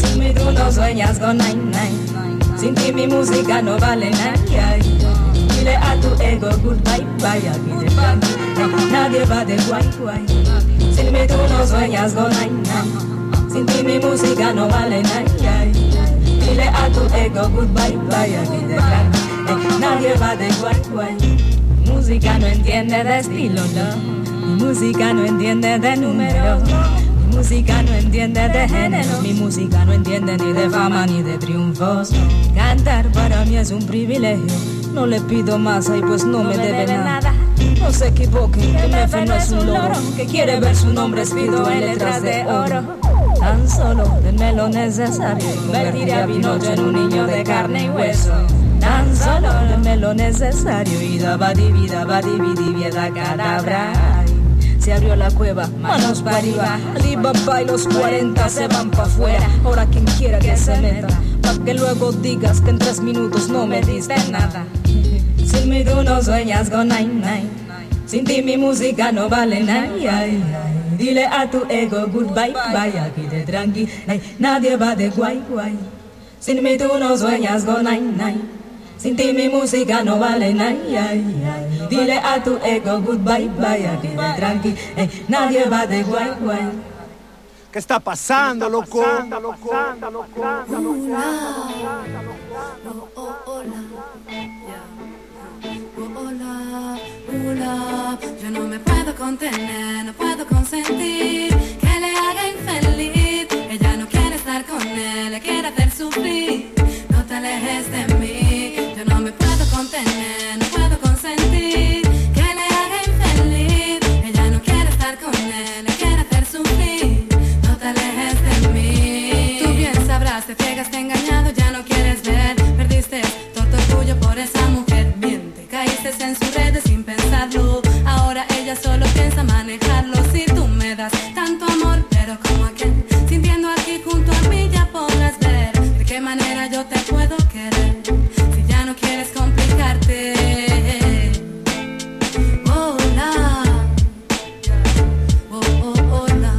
Sin mí tú no sueñas con nine. Sin ti mi música no vale nada. Dile a tu ego goodbye, bye, aquí de Frankie. Nadie va de guay. Sin mí tú no sueñas con nine. Sin ti mi música no vale nada. Dile a tu ego goodbye, bye, aquí de Frankie. Nadie va de guay. Música no entiende de estilo, no. Mi música no entiende de número. Mi música no entiende de género. Mi música no entiende ni de fama ni de triunfos. Cantar para mí es un privilegio. No le pido más, ay pues no me debe nada. No se equivoquen, que MF no es un loro que quiere ver su nombre escrito en letras de oro. Tan solo denme lo necesario y convertiré a Pinocho en un niño de carne y hueso. Tan solo denme lo necesario y daba vida cadabra. Se abrió la cueva, manos para arriba. Alibaba y los 40 se van pa' afuera. Ahora quien quiera que se meta, pa' que luego digas que en 3 minutos no me diste nada. Sin mí tú no sueñas con nine. Sin ti mi música no vale nada. Dile a tu ego goodbye, bye, aquí de tranqui. Nadie va de guay. Sin mí tú no sueñas con nine. Sin ti mi música no vale nada. Dile a tu ego goodbye, bye, aquí de tranqui. Nadie va de guay. ¿Qué está pasando, loco? Hola, yo no me puedo contener, no puedo consentir que le haga infeliz. Ella no quiere estar con él, le quiere hacer sufrir. No te alejes de mí, yo no me puedo contener, no puedo consentir que le haga infeliz. Ella no quiere estar con él, le quiere hacer sufrir. No te alejes de mí. Tú bien sabrás, te ciegas, te engañado, ya no quieres ver. Perdiste todo tuyo por esa mujer. Bien, te caíste en sus redes sin pensarlo. Ahora ella solo piensa manejarlo. Si tú me das tanto amor, pero como aquel, sintiendo aquí junto a mí ya podrás ver de qué manera yo te puedo querer. Si ya no quieres complicarte. Hola, hola,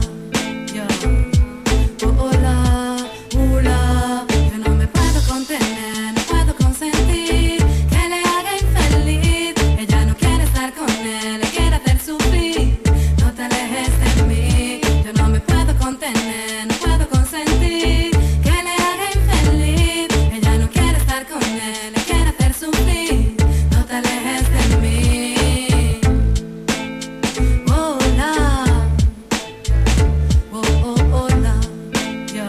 hola. Yo no me puedo contener, no puedo consentir que le haga infeliz. Ella no quiere estar con él, le quiere hacer sufrir. No te alejes de mí, yo no me puedo contener, no puedo consentir que le haga infeliz. Ella no quiere estar con él, le quiere hacer sufrir. No te alejes de mí. Hola, hola, yo.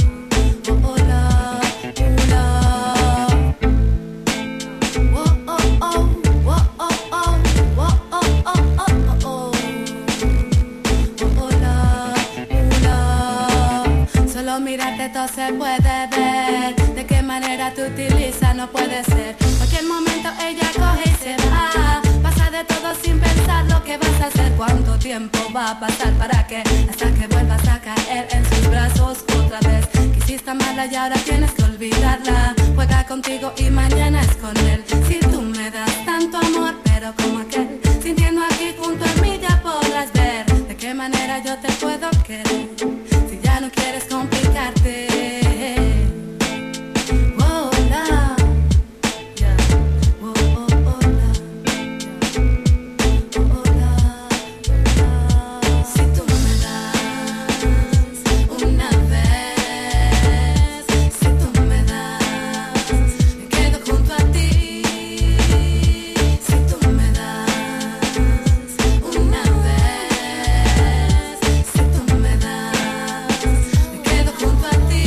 Solo mirarte todo se puede ver. De qué manera tú utilizas no puede ser. Cualquier momento ella coge y se va. Pasa de todo sin pensar lo que vas a hacer. ¿Cuánto tiempo va a pasar para que hasta que vuelvas a caer en sus brazos otra vez? Quisiste amarla y ahora tienes que olvidarla. Juega contigo y mañana es con él. Si tú me das tanto amor, pero como aquel, sintiendo aquí junto a mí ya podrás ver de qué manera yo te puedo querer. Si ya no quieres complicarte. Hola, si tú me das una vez, si tú me das, me quedo junto a ti. Si tú me das una vez, si tú me das, me quedo junto a ti.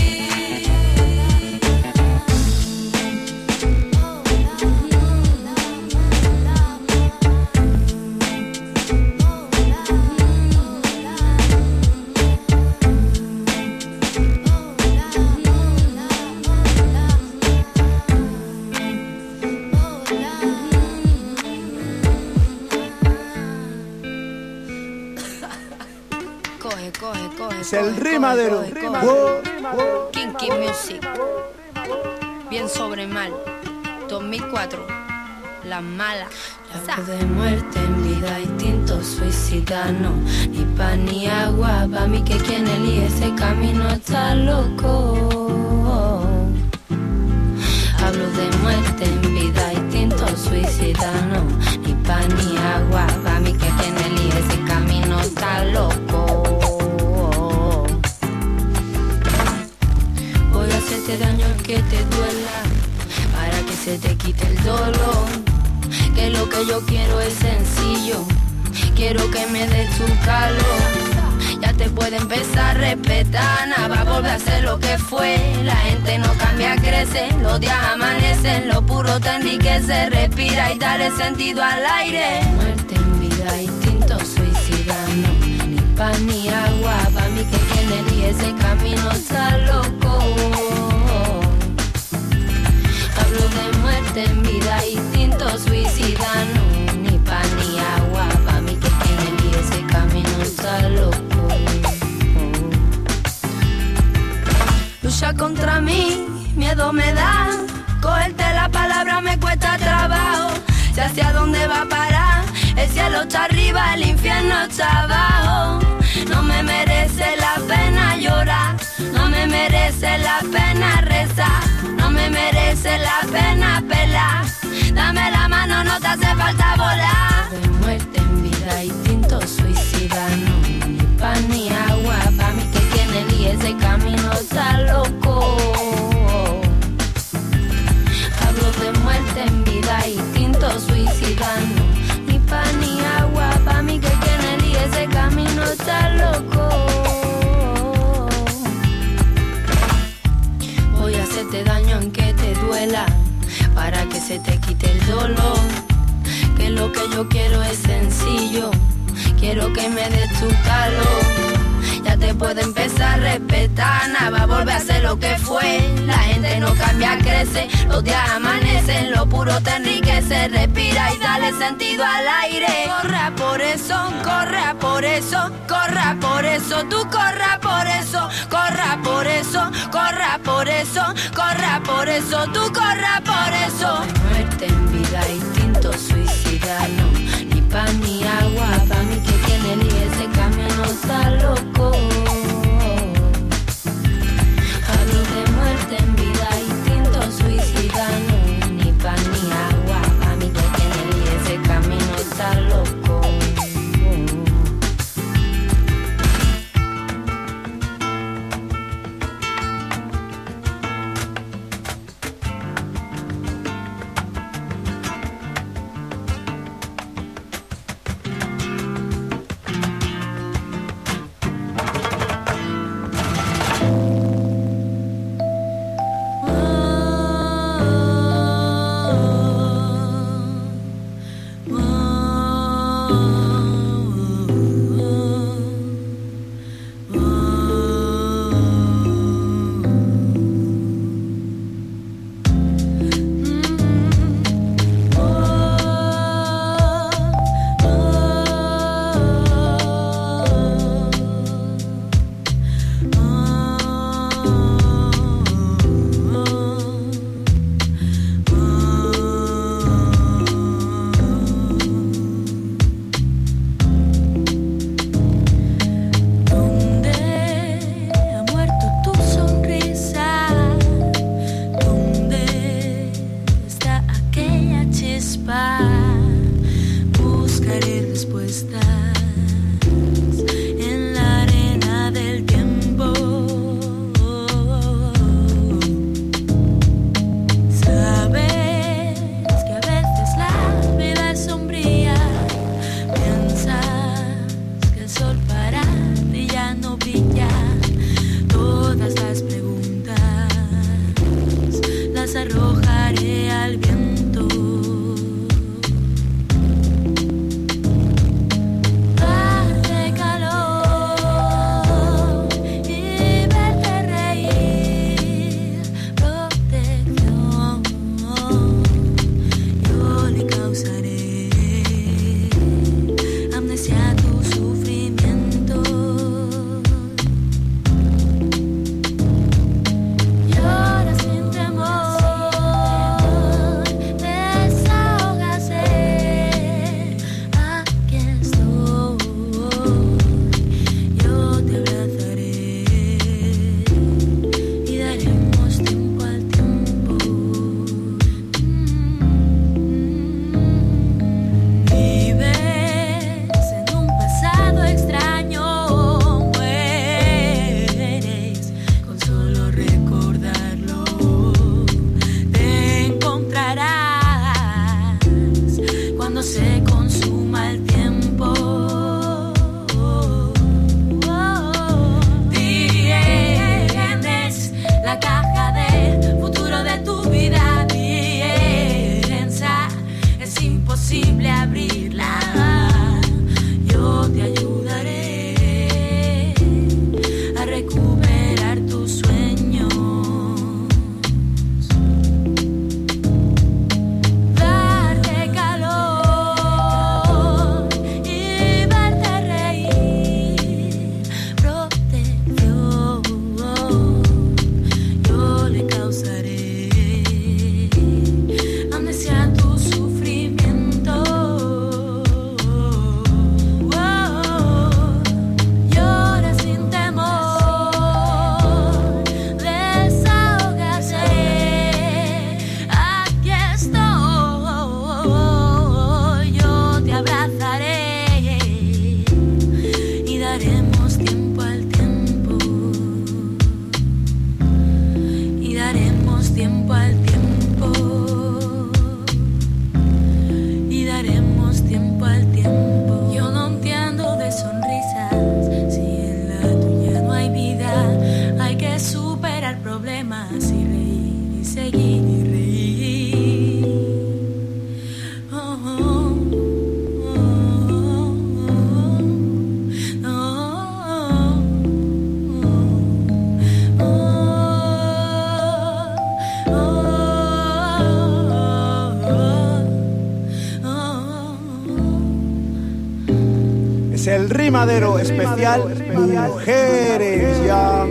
Coge. Es el rimadero. Kinky Music. Bien sobre mal. 2004. la mala. Hablo de muerte en vida, instinto suicidano. Ni pan ni agua, pa' mí que quien elige ese camino está loco. Hablo de muerte en vida, instinto suicidano. Ni pan ni agua, pa' mí que quien elige ese camino está loco. Voy a hacerte daño que te duela, para que se te quite el dolor. Que lo que yo quiero es sencillo, quiero que me des tu calor. Ya te puede empezar a respetar, nada va a volver a ser lo que fue. La gente no cambia, crece, los días amanecen, lo puro te enriquece. Respira y dale sentido al aire. Muerte en vida, instinto suicidano. Ni pan ni agua, pa' mí que quien elige ese camino está loco. Hablo de muerte en vida, instinto suicidano. Ni pan ni agua, pa' mí que quien elige ese camino está loco. Lucha contra mí, miedo me da. Cogerte la palabra me cuesta trabajo. Sé hacia dónde va a parar. El cielo está arriba, el infierno está abajo. No me merece la pena llorar, no me merece la pena rezar, no me merece la pena pelar. Dame la mano, no te hace falta volar. De muerte en vida, instinto suicidano. Ni pan ni agua, pa' mí que quien elige ese camino está loco. Hablo de muerte en vida, instinto suicidano. Ni pan ni agua, pa' mí que quien elige ese camino está loco. Voy a hacerte daño aunque te duela, para que se te quite el dolor. Que lo que yo quiero es sencillo, quiero que me des tu calor. Ya te puedo empezar a respetar, nada va a volver a ser lo que fue. La gente no cambia, crece, los días amanecen, lo puro te enriquece. Respira y dale sentido al aire. Corra por eso, corra por eso, corra por eso, tú corra por eso, corra por eso, corra por eso, corra por eso, tú corra por eso. Muerte en vida, instinto suicidano. Ni pan ni agua, pa' mí que quien elige ese camino está loco. Hablo de muerte en vida, instinto suicidano. Ni pan ni agua, pa' mí que quien elige ese camino está loco. Arrojaré al viento. estoy, yo te abrazaré y daremos tiempo al tiempo. Y daremos tiempo al tiempo. Y daremos tiempo al tiempo. Yo no entiendo de sonrisas. Si en la tuya no hay vida, hay que superar problemas y reír y seguir y reír. Oh, oh, oh, oh, oh, Es el rimadero especial Mujeres ya.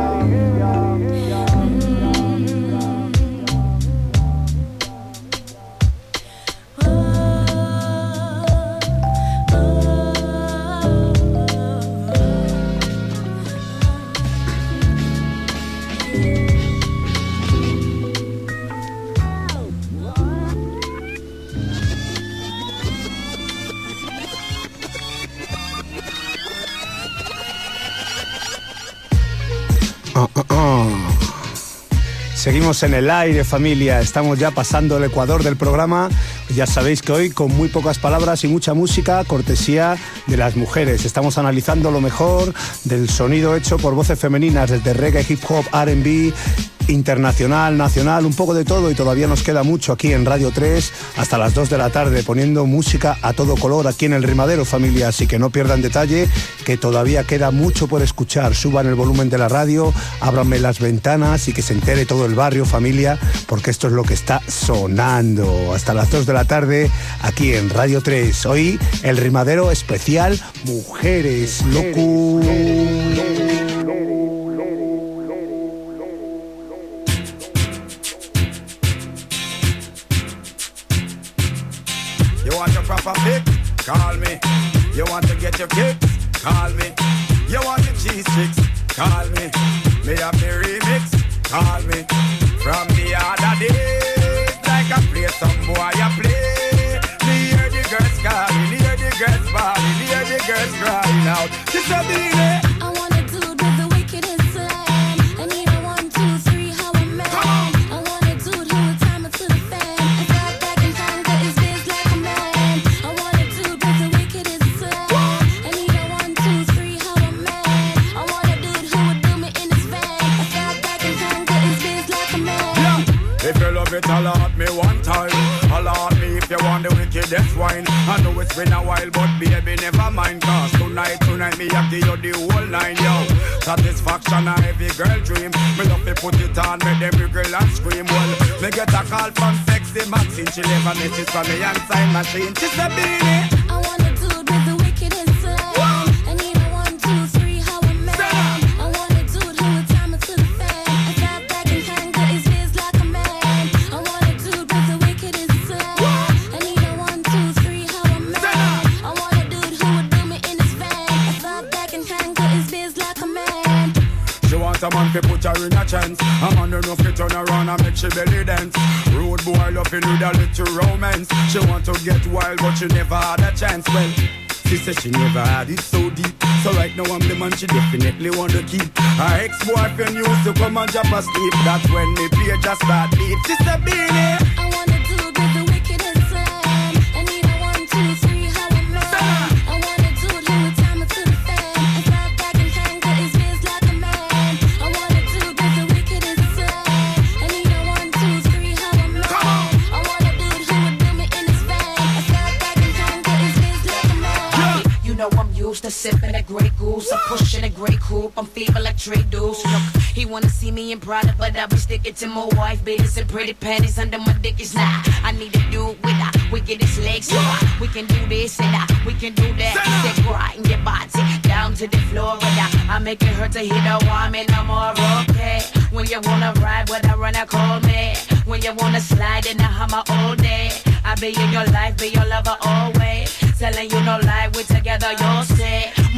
Seguimos en el aire, familia. Estamos ya pasando el ecuador del programa. Ya sabéis que hoy con muy pocas palabras y mucha música, cortesía de las mujeres. Estamos analizando lo mejor del sonido hecho por voces femeninas, desde reggae, hip hop, R&B, internacional, nacional, un poco de todo, y todavía nos queda mucho aquí en Radio 3 hasta las 2 de la tarde, poniendo música a todo color aquí en el rimadero, familia. Así que no pierdan detalle, que todavía queda mucho por escuchar. Suban el volumen de la radio, ábranme las ventanas y que se entere todo el barrio, familia, porque esto es lo que está sonando hasta las 2 de la tarde aquí en Radio 3. Hoy el rimadero especial Mujeres, loco. You want your proper fix? Call me. You want to get your kicks? Call me. You want your cheese sticks? Call me. Me have the remix? Call me. From the other day, like I play some boy I play. Me hear the girls calling, hear the girls bawling, hear the girls crying out. This a beanie. I want a dude with the wickedest slang. I need a 1, 2, 3, how a man. I want a dude who would time it to the fan. I got back and conquer his biz like a man. I want a dude with the wickedest slang. I need a 1, 2, 3, how a man. I want a dude who would do me in his van. I got back and conquer his biz like a man. If you love it, alert me one time. Alert me if you want the wickedest wine. I know it's been a while, but baby, never mind. Cause tonight, me have give you the whole line, yo. Satisfaction a every girl dream. Me love to put it on, make them girl and scream. Well, me get a call from sexy Maxine. She never message from me and sign machine. She's a beanie. I want a dude with the wickedest slang. I need a 1, 2, 3, how a man. I want a dude who would time it to the fan. I got back and conquer his biz like a man. I want a dude with the wickedest slang. I need a 1, 2, 3, how a man. I want a dude who would do me in his van. I got back and conquer his biz like a man. She want a man to put her in a chance. A man enough to turn around and make she belly dance. Rude boy loving with a little romance. She want to get wild but she never had a chance. Well, she said she never had it so deep. So right now I'm the man she definitely want to keep. Her ex-boyfriend used to come and drop asleep. That's when me play just start deep. She said beanie. I want a dude with the wickedest slang. I need a 1, 2, 3, how a man. I want a dude who would time it to the fan. I got back and conquer his biz like a man. I want a dude with the wickedest slang. I need a 1, 2, 3, how a man. I want a dude who would do me in his van. I got back and conquer his biz like a man. You know I'm used to sipping a Grey Goose. I'm pushing a Grey Coupe. I'm feeble like Trey Deuce. Look, he wanna see me in Prada, but I be sticking to my wife, beaters and pretty panties under my dick. It's not. I need a dude with a wickedest legs. So we can do this and we can do that. He said, grind your body down to the floor. I make it hurt to hit a woman. I'm all okay. When you wanna ride, when I run, I call me. When you wanna slide in the Hummer all day. I be in your life, be your lover always. Telling you no lie, we're together, you'll say.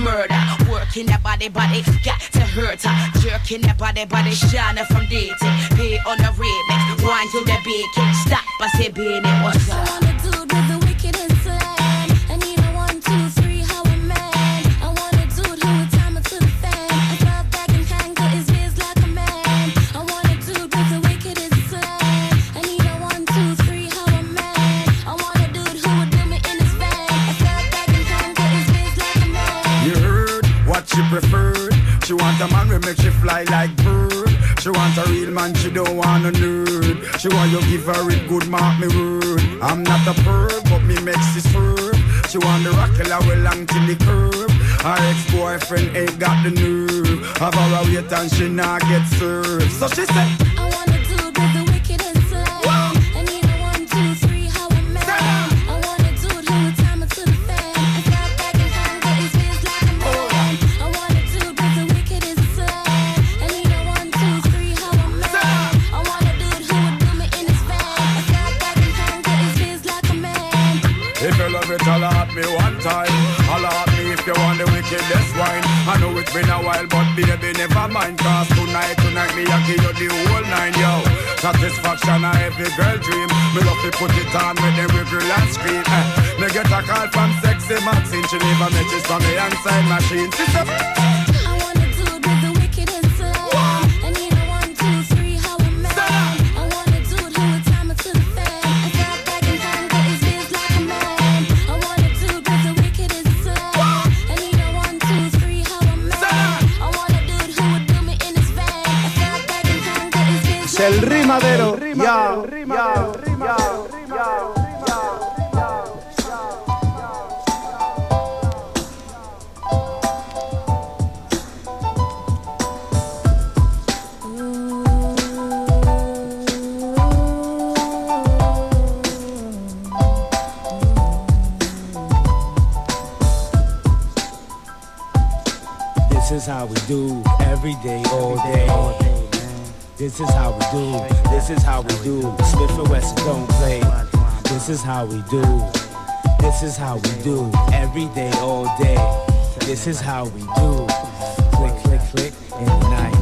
murder. Working that body, got to hurt her. Jerking that body, shining from dating. Pay on the remix, wine to the bacon. Stop, I say, being it was I wanna do it with the wicked and slang. I need a 1, 2, 3, how a man. I wanna do it who time it to the fan. I fell back and hang, got his ears like a man. I wanna do it with the wicked and slang. I need a 1, 2, 3, how a man. I wanna do it who would do me in his van. I fell back and hang, got his ears like a man. You heard what she preferred. She want a man who make she fly like bird. She want a real man, she don't want a nerd. She want you give her it good, mark me word. I'm not a perv, but me makes this verb. She want the rock killer well long till the curb. Her ex-boyfriend ain't got the nerve. Have her a wait and she not get served. So she said, I wanna do it with the wicked and slang. I need a 1, 2, 3, how a man. I wanna do it who time it to the fan. I fell back and hang, got his ears like a man. I wanna do it with the wicked and slang. I need a 1, 2, 3, how a man. I wanna do it who would do me in his van. I fell back and hang, got his ears like a man. if you love it, holla at me one time. Holla at me if you want the wickedest wine. I know it's been a while, but baby, never mind. Cause tonight me, I give you the whole 9, yo. Satisfaction a every girl dream. Me love to put it on with them wiggle and scream. Me get a call from Sexy Maxine. She leave a message from me inside machine. Sister, I wanna do it with the wicked and slang. I need a 1, 2, 3, how a man. I wanna do it who time it to the fan. I fell back and hang, got his ears like a man. I wanna do it with the wicked and slang. I need a 1, 2, 3, how a man. I wanna do it who would do me in his van. I fell back and hang, got his ears Es el rimadero. Ya. This is how we do every day, all day. This is how we do. This is how we do. Smith and Wesson don't play. This is how we do. This is how we do every day, all day. This is how we do. Click, click, click in the night.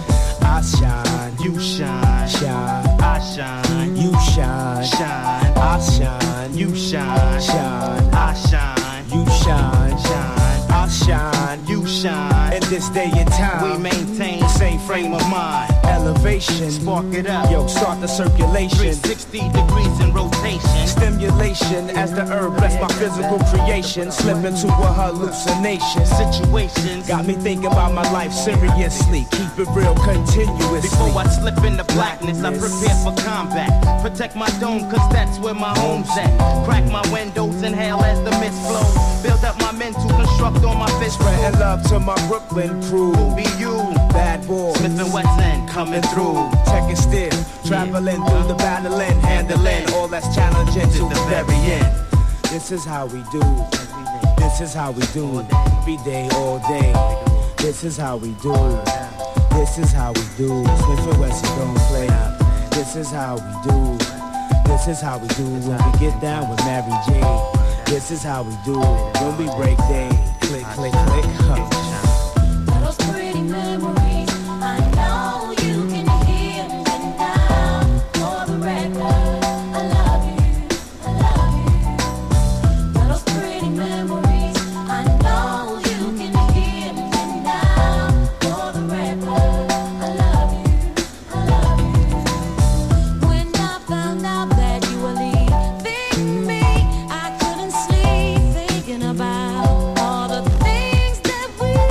I shine, you shine, shine. I shine, you shine, shine. I shine, you shine, shine. I shine, you shine, shine. I shine, you shine. In this day and time, we maintain the same frame of mind. Elevation, spark it up. Yo, start the circulation. 360 degrees in rotation. Stimulation as the herb bless my physical creation. Slip into a hallucination. Situations got me thinking about my life seriously. Keep it real continuously. Before I slip into blackness, I prepare for combat. Protect my dome, cause that's where my home's at. Crack my windows, inhale as the mist flows. Build up my mental, construct on my fist. Spreading love to my Brooklyn crew. Who be you? Bad boy. Smith and Wesson coming through. Check it still. Traveling through the battling, handling all that's challenging to the very end. This is how we do. This is how we do. Every day, all day. This is how we do. This is how we do. Smith and Wesson don't play. This is how we do. This is how we do when we get down with Mary J. This is how we do it when we break day. Click, click, click. Those pretty memories, I know you can hear me now. For the record, I love you, I love you. Those pretty memories, I know you can hear me now. For the record, I love you, I love you. When I found out that you were leaving me, I couldn't sleep thinking about all the things that we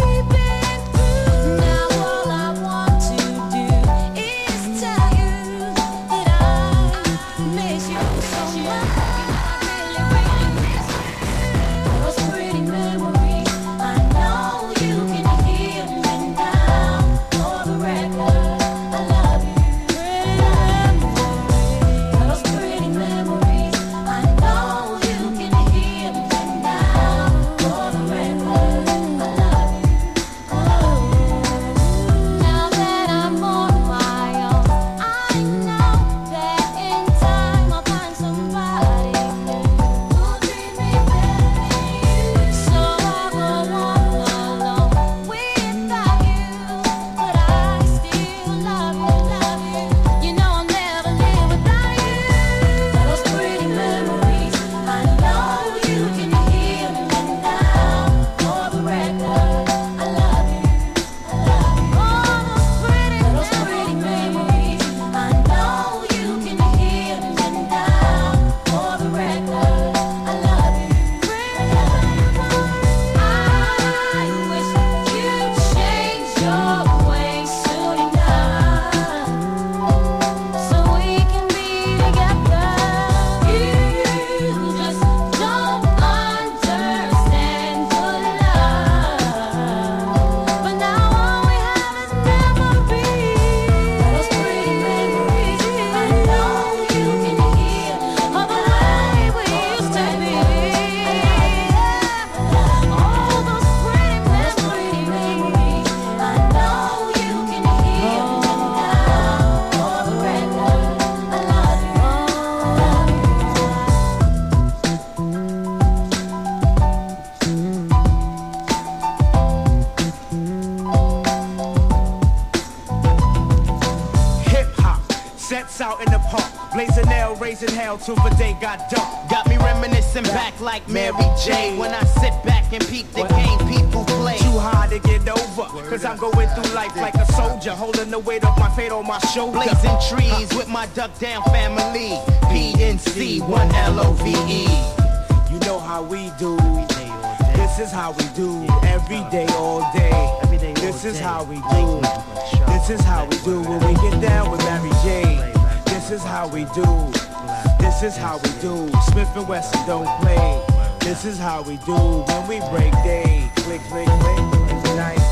raising hell till the day got dark. Got me reminiscing back like Mary J. When I sit back and peep the game people play. Too hard to get over, cause I'm going through life like a soldier, holding the weight of my fate on my shoulder. Blazing trees with my duck down family. PNC, 1 LOVE. You know how we do. This is how we do. Every day, all day. This is how we do. This is how we do when we get down with Mary J. This is how we do. This is how we do. Smith and Wesson don't play. This is how we do when we break day. Click, click, click. It's nice.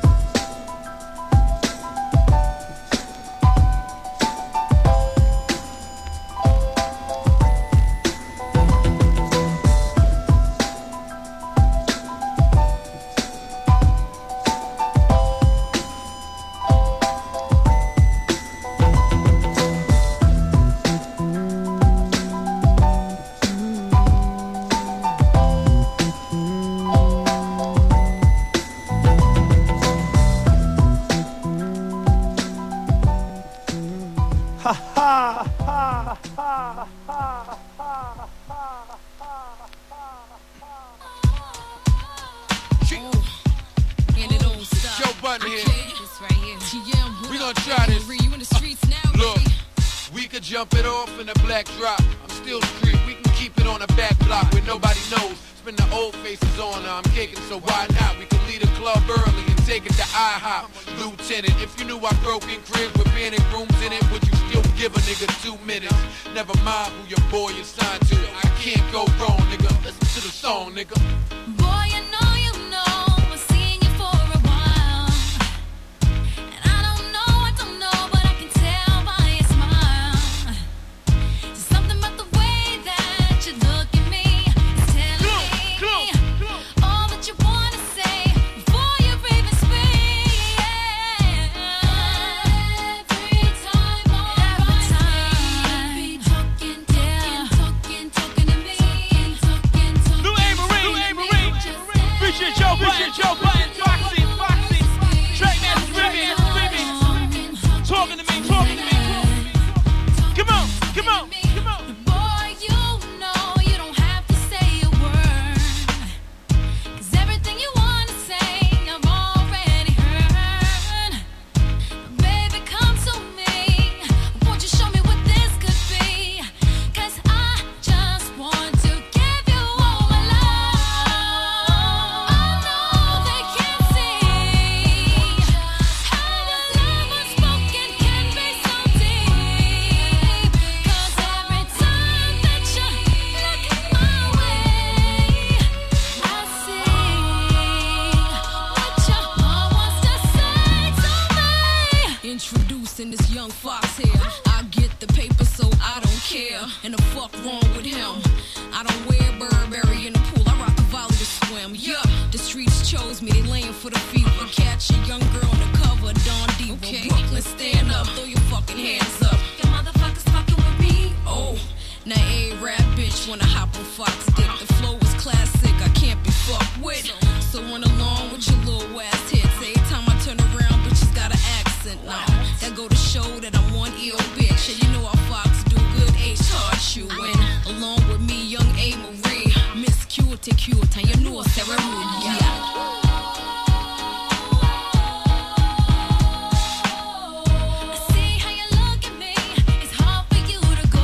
Jump it off in a black drop. I'm still street, we can keep it on a back block where nobody knows. Spin the old faces on her, I'm kicking, so why not? We can leave the club early and take it to IHOP. Lieutenant, if you knew I broke in cribs with panic rooms in it, would you still give a nigga 2 minutes? Never mind who your boy is signed to. I can't go wrong, nigga. Listen to the song, nigga. Boy, you know, I've seen you for a while. And I don't know, but I can tell by your smile. There's something about the way that you look at me. It's telling me all that you want to say before you even speak. Every time, be talking to me. Lou A. Marie. Appreciate your button, Foxy. Trackman remix. Talking to me. Come on. Boy, you know you don't have to say a word. 'Cause everything you want to say, I've already heard. Baby, come to me. Won't you show me what this could be? 'Cause I just want to give you all my love. I know they can't see how a love unspoken can be so deep. 'Cause every time that you look my way, I see what your heart wants to say to me. Introducing this young fox here. I get the paper, so I don't care. And the fuck wrong with him? I don't wear Burberry in the pool. I rock a volley to swim. Yeah, the streets chose me. They laying for the fever. Catch a young girl on the cover, Dawn Diva. Okay. Brooklyn, stand up, throw your fucking hands up. Your motherfuckers fucking with me. Oh, now a rap bitch wanna hop on Fox dick. The flow is classic, I can't be fucked with. So run along with your little ass hits. Every time I turn around, bitches got an accent now. That go to show that I'm one ill bitch. And you know how Fox do good H hard shoeing. Along with me, young A. Marie, Miss Cute, and you know Sarah Rude. Yeah. I see how you look at me. It's hard for you to go.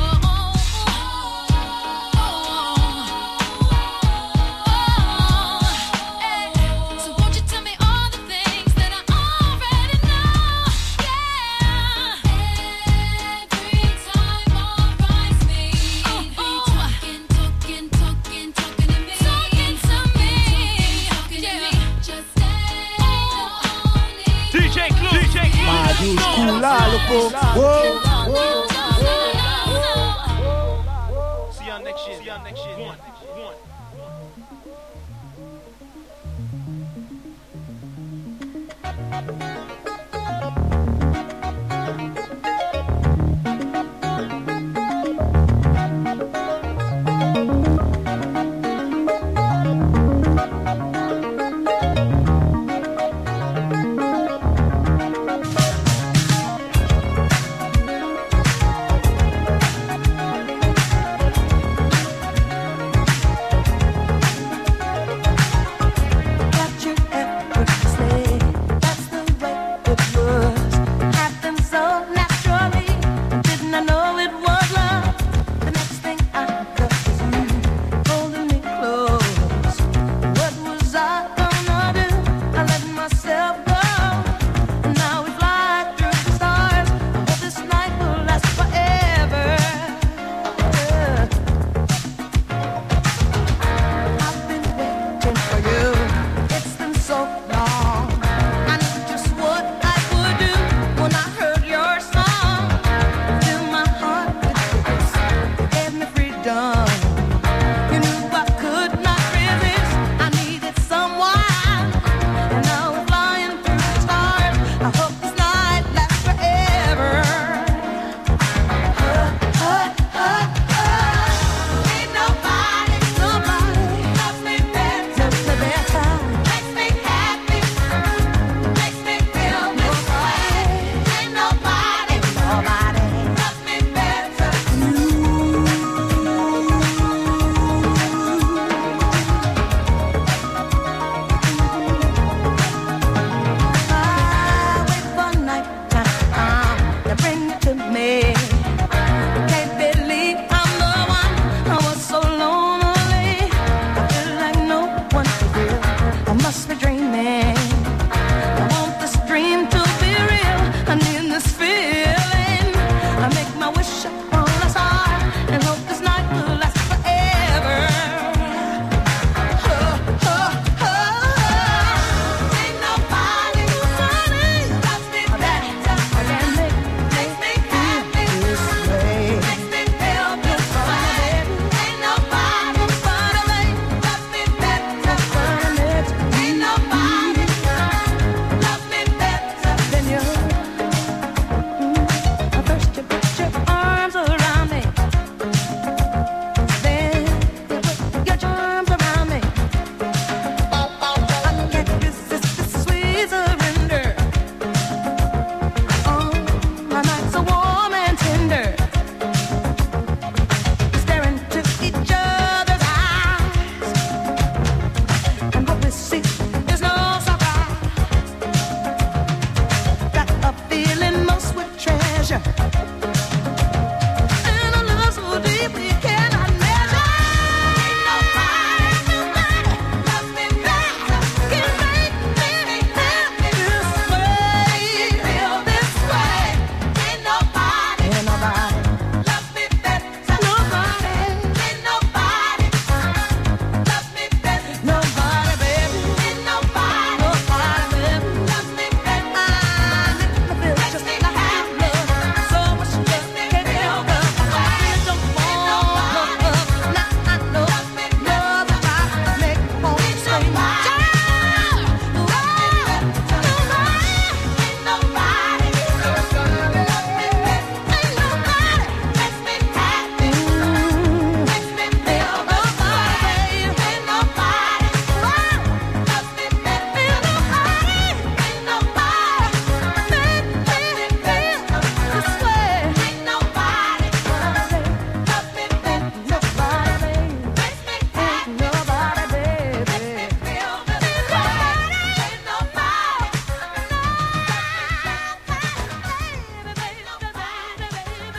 So won't you tell me all the things that I already know? Yeah. Every time alright me. Be talking to me. Just stay on it. DJ Clue. Mayúscula, loco. Whoa. See y'all next year. One.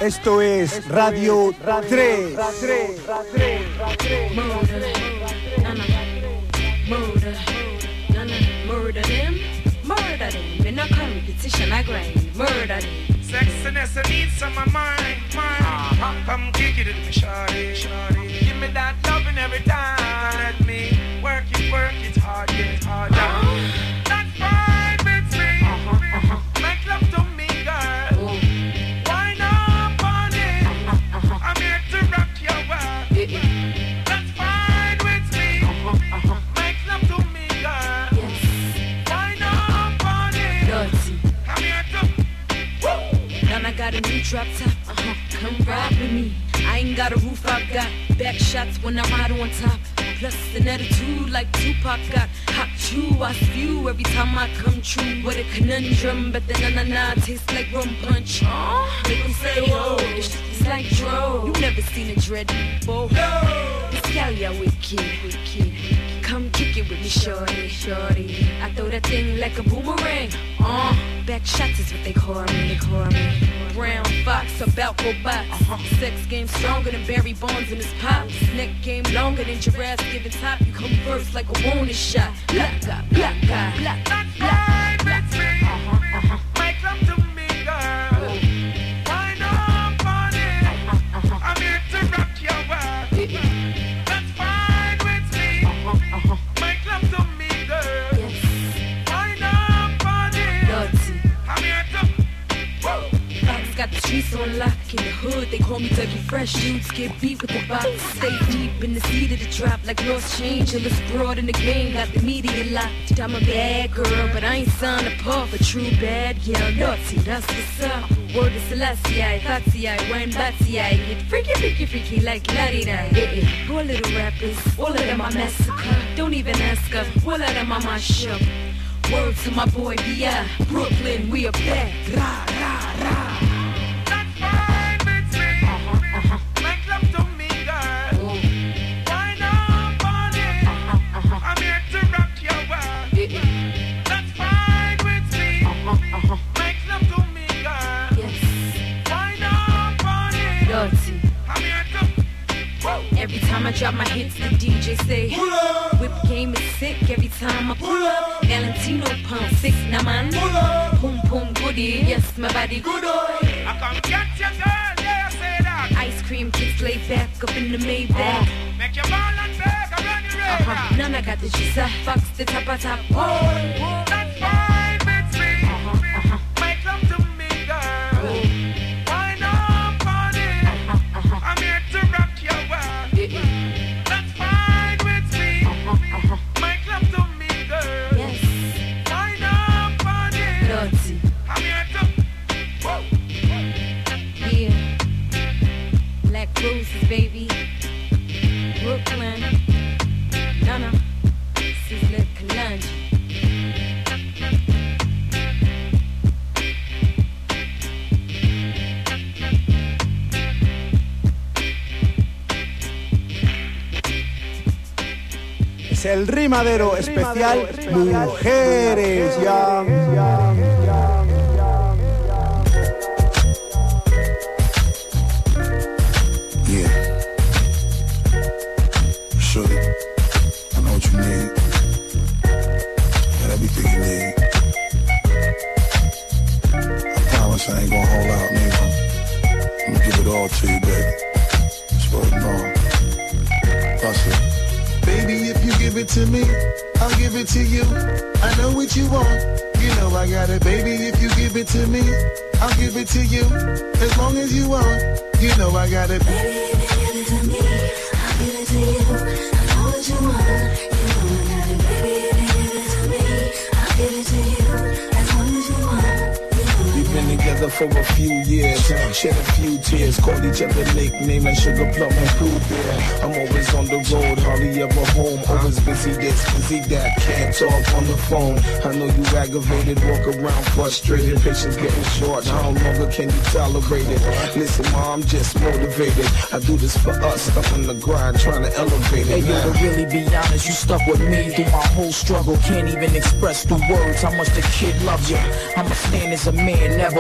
Esto es Radio 3. Murder them. In a competition, I grind. Murder them. Sexiness, I need some of mine. Come kick it with me, shawty. Give me that loving every time. Let me work it hard, get harder. That's fine with me. Make love to me, girl. Wine up on it. I'm here to rock your world. That's fine with me. Make love to me, girl. Wine up on it. I'm here to. Now I got a new drop top. Come ride with me. I ain't got a roof, I got back shots when I ride on top. Plus an attitude like Tupac got. Hot chew, I spew every time I come true. What a conundrum, but the na-na-na tastes like rum punch. Make them say, oh, this shit is like dro. You never seen a dread before. This gal, ya wicked. Come kick it with me, shorty. I throw that thing like a boomerang. Back shots is what they call me. Brown fox, about go box. Sex game stronger than Barry Bonds in his pops. Neck game longer than giraffes giving top. You come first like a warning shot. Black guy. That's fine with me. Make love to me, girl. Wine up on it. I'm here to rock your world. That's fine with me. Make love to me, girl. Wine up on it. I'm here to. Got the streets on lock in the hood, they call me Dougie Fresh. Dudes get beat with the box. Stay deep in the seat of the drop like lost change. A little broad in the game, got the media locked. I'm a bad girl, but I ain't signed up for true bad girl. Naughty, that's what's up. Word is Celestia, Thotsy, Wayne Batsy. Get freaky like la-di-da. Poor little rappers, all of them I massacre. Don't even ask her, all of them I mash up. Word to my boy B.I. Brooklyn, we are back. Rah, rah, rah. Make love to me, girl. Wine up on it. I'm here to rock your world. That's fine with me. Make love to me, girl. Wine up on it. I'm here to. Every time I drop my hits, the DJ say, whip game is sick. Every time I pull up, Valentino pump 6 naman. Pum pum goodie, yes my body good. I come get your girl, yeah, say that. Ice cream kicks laid back up in the Maybach. Make your ball and bag, I run your radar. Now I got the juice, fox the top. That's fine with me. Make love to me, girl. Wine up on it. I'm here to rock your world. That's fine with me. Make love to me, girl. Wine up on it. I'm here to. Yeah. Black roses, baby. Brooklyn. Nana. Sizzler Kalanji. Es el rimadero especial Mujeres. Ya. I know what you need. Got everything you need. I promise I ain't gonna hold out, nigga. I'm gonna give it all to you, baby. Just word on. Bust it. Baby, if you give it to me, I'll give it to you. I know what you want. You know I got it, baby. If you give it to me, I'll give it to you. As long as you want, you know I got it. Baby, if you give it to me, I'll give it to you. I know what you want. You know I got it, baby. If you give it to me, I'll give it to you. As long as you want. We've been together for a few years, shed a few tears, called each other nickname like Sugar Plum and Pooh Bear. I'm always on the road, hardly ever home. Always busy this, busy that, can't talk on the phone. I know you aggravated, walk around frustrated, patience getting short. How longer can you tolerate it? Listen, Ma, I'm just motivated. I do this for us, stuck on the grind, trying to elevate it. Hey, yo, to really be honest, you stuck with me through my whole struggle. Can't even express through words how much the kid loves you. I'ma stand as a man, never above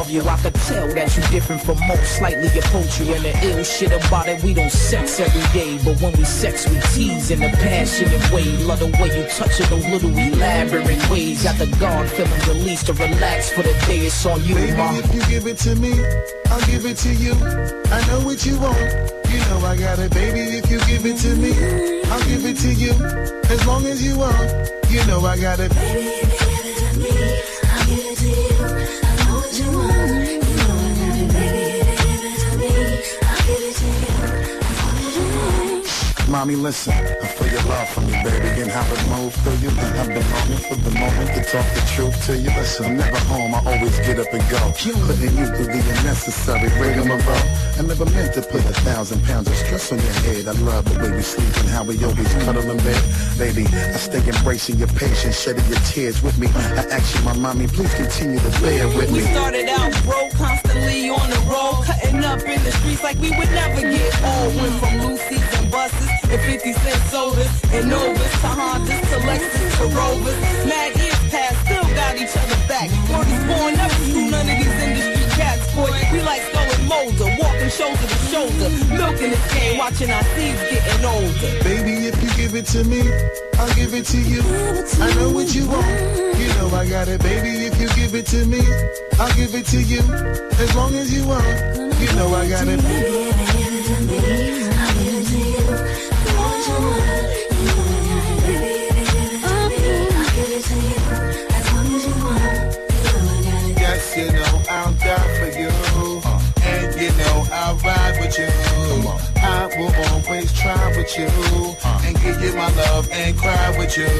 love you. I could tell that you different from most, slightly approach you. And the ill shit about it, we don't sex every day, but when we sex, we tease in a passionate way. Love the way you touch it, those little elaborate ways. Got the guard feeling released to relax for the day. It's on you, baby, ma. if you give it to me, I'll give it to you. I know what you want, you know I got it. Baby, if you give it to me, I'll give it to you. As long as you want, you know I got it. Baby, if you give it to me, I'll give it to you. I know what you want, you know I got it. Baby, if you give it to me, I'll give it to you. As long as you want. Mommy, listen, I feel your love for me, baby, and how it moves through you. And I've been longing for the moment to talk the truth to you. Listen, I'm never home, I always get up and go. Putting you through the unnecessary rigmarole. I never meant to put 1,000 pounds of stress on your head. I love the way we sleep and how we always cuddle in bed. Baby, I stay embracing your patience, shedding your tears with me. I ask you, my mommy, please continue to bear with me. We started out broke, constantly on the road, cutting up in the streets like we would never get old. Went from Lucy's and buses and 50-cent sodas and Novas to Hondas to Lexus to Rovers. Mad years past, still got each other back. Word is born, never screw none of these industry cats, boy. We like Skull and Molder, walking shoulder to shoulder, milking this game, watching our seeds getting older. Baby, if you give it to me, I'll give it to you. I know what you want, you know I got it. Baby, if you give it to me, I'll give it to you. As long as you want, you know I got it. Baby, if you give it to me, I'll give it to you. As long as you want, you know I got it. Baby, if you give it to me, I'll give it to you. As long as you want, you know I got it. Yes, you know I'll die for you. And you know I'll ride with you. I will always try with you. And give you my love and cry with you.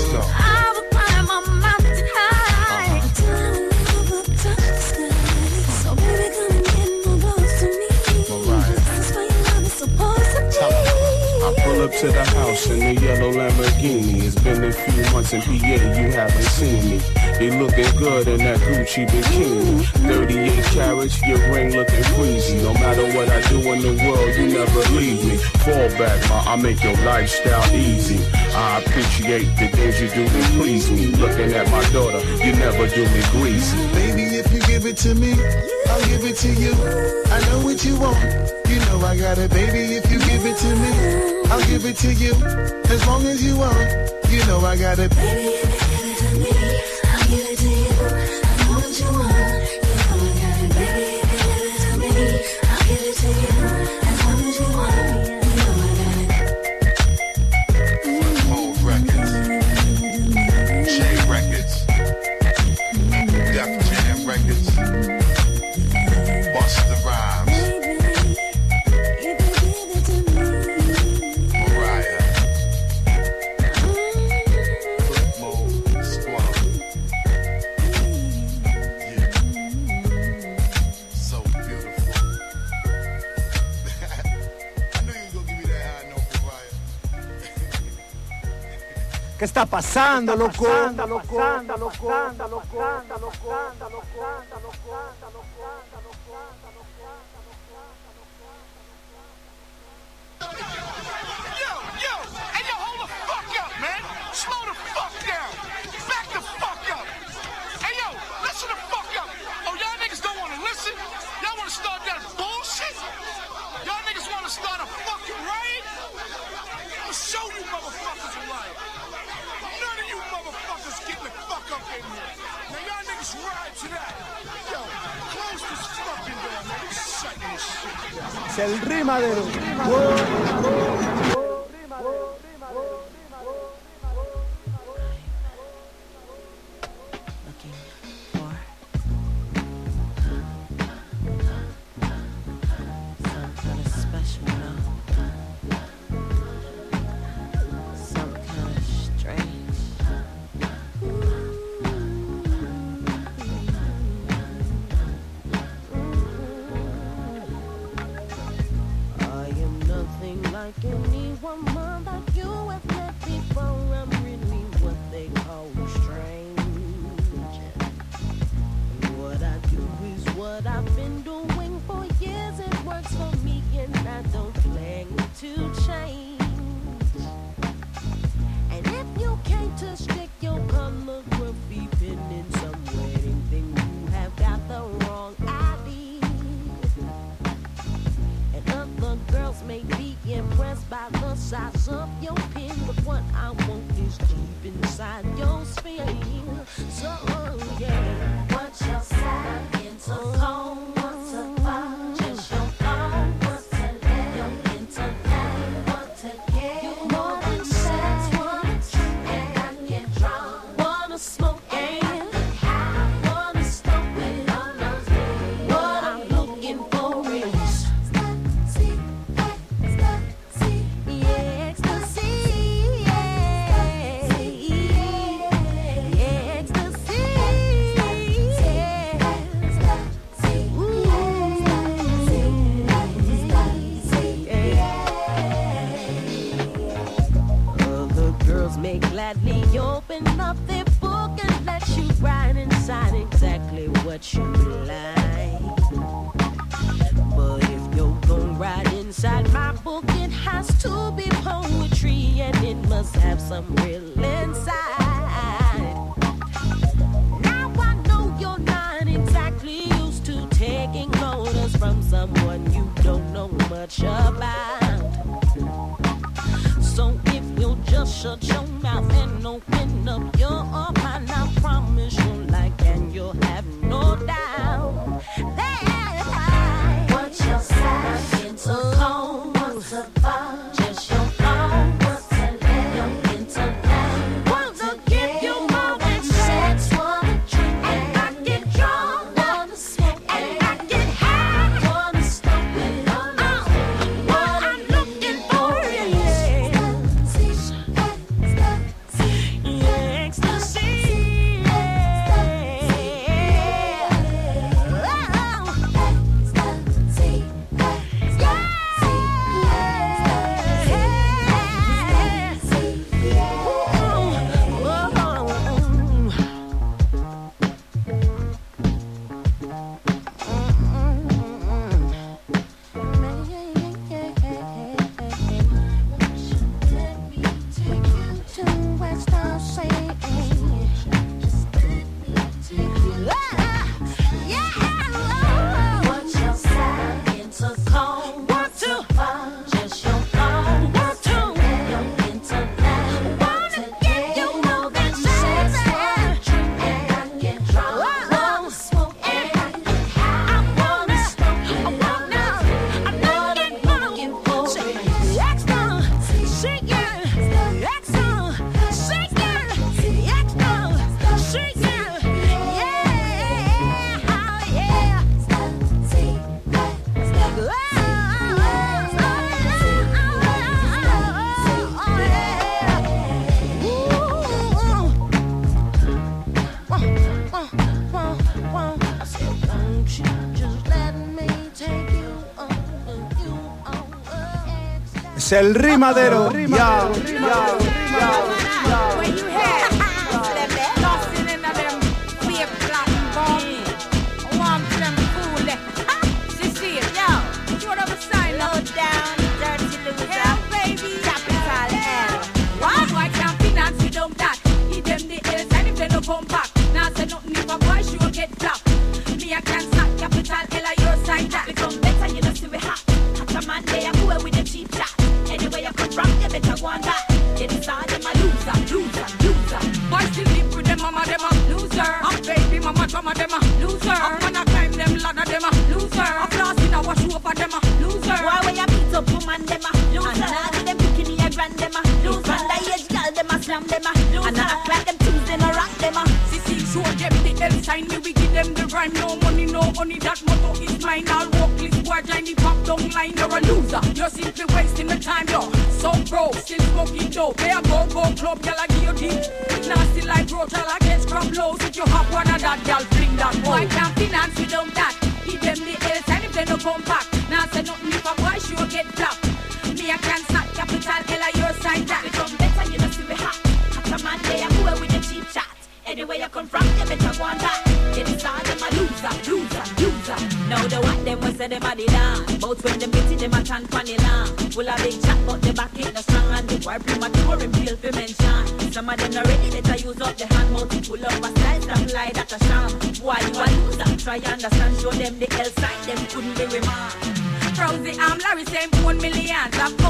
I will climb a mountain high till I never touch the sky. So baby, come and get more close to me. This is where your love is supposed to be. I pull up to the house in the yellow Lamborghini. It's been a few months in PA, you haven't seen me. You looking good in that Gucci bikini. 38 carats, your ring looking freezy. No matter what I do in the world, you never leave me. Fall back, ma, I make your lifestyle easy. I appreciate the things you do to please me. Looking at my daughter, you never do me greasy. Baby, if you give it to me, I'll give it to you. I know what you want, you know I got it. Baby, if you give it to me, I'll give it to you. As long as you want, you know I got it. Baby, if you give it to me, I'll give it to you. I know what you want, you know I got it. Baby, if you give it to me, I'll give it to you. As long as you want, you know I got it. Old records. J Records. Def Jam Records. Busta Rhymes. Mariah. Flipmode Squad. Yeah. So beautiful. I knew you was gonna give me that high note, Mariah. ¿Qué está pasando, loco? Slow the fuck down. Back the fuck up. Hey, yo, listen the fuck up. Oh, y'all niggas don't want to listen? Y'all want to start that bullshit? Y'all niggas want to start a fucking riot? I'll show you motherfuckers a riot. None of you motherfuckers get the fuck up in here. Now y'all niggas ride to that. Yo, close this fucking door, man. You shutting this shit down. Es el rimadero. Like any woman that you have met before, I'm really what they call strange. And what I do is what I've been doing for years. It works for me and I don't plan to change. And if you came to stick your calligraphy pen in some wedding thing, you have got the wrong about the size of your pin, but what I want is deep inside your spine. So yeah, what's your side? Intercom, what's a fire? Just your phone, what's a let your intellect, what to get. More than sex, wanna drink and I get drunk, wanna smoke and wanna stop it on those days. What I'm looking for is ecstasy, other girls may gladly open up their book and let you write inside exactly what you like. But if you're gonna write inside my book, it has to be poetry and it must have some real inside. Now I know you're not exactly used to taking orders from someone you don't know much about. So if you'll just shut your mouth and open up your mind, I promise you'll like and you'll have no doubt that what's your side? Intercom, what's a fire? Just your phone, what's a let your intellect, wanna give you more than sex, wanna drink and I get drunk, wanna smoke and I get high, wanna stop it on those days. What I'm looking for is el rimadero. Ya. Anyway, you come from, you better go on back. It's all them a loser. Now the one them was say them a the land. But when them get it, them a tan pan the land. Full of big chat, but the back ain't no strong. And the boy premature and feel for mention. Some of them not ready, better use up the hand. Mouth pull up a style, stop lie, that a sham. Why you a loser? Try understand, show them the L side, them couldn't be remarked. Rosie, I'm Larry, same 1 million. That poses a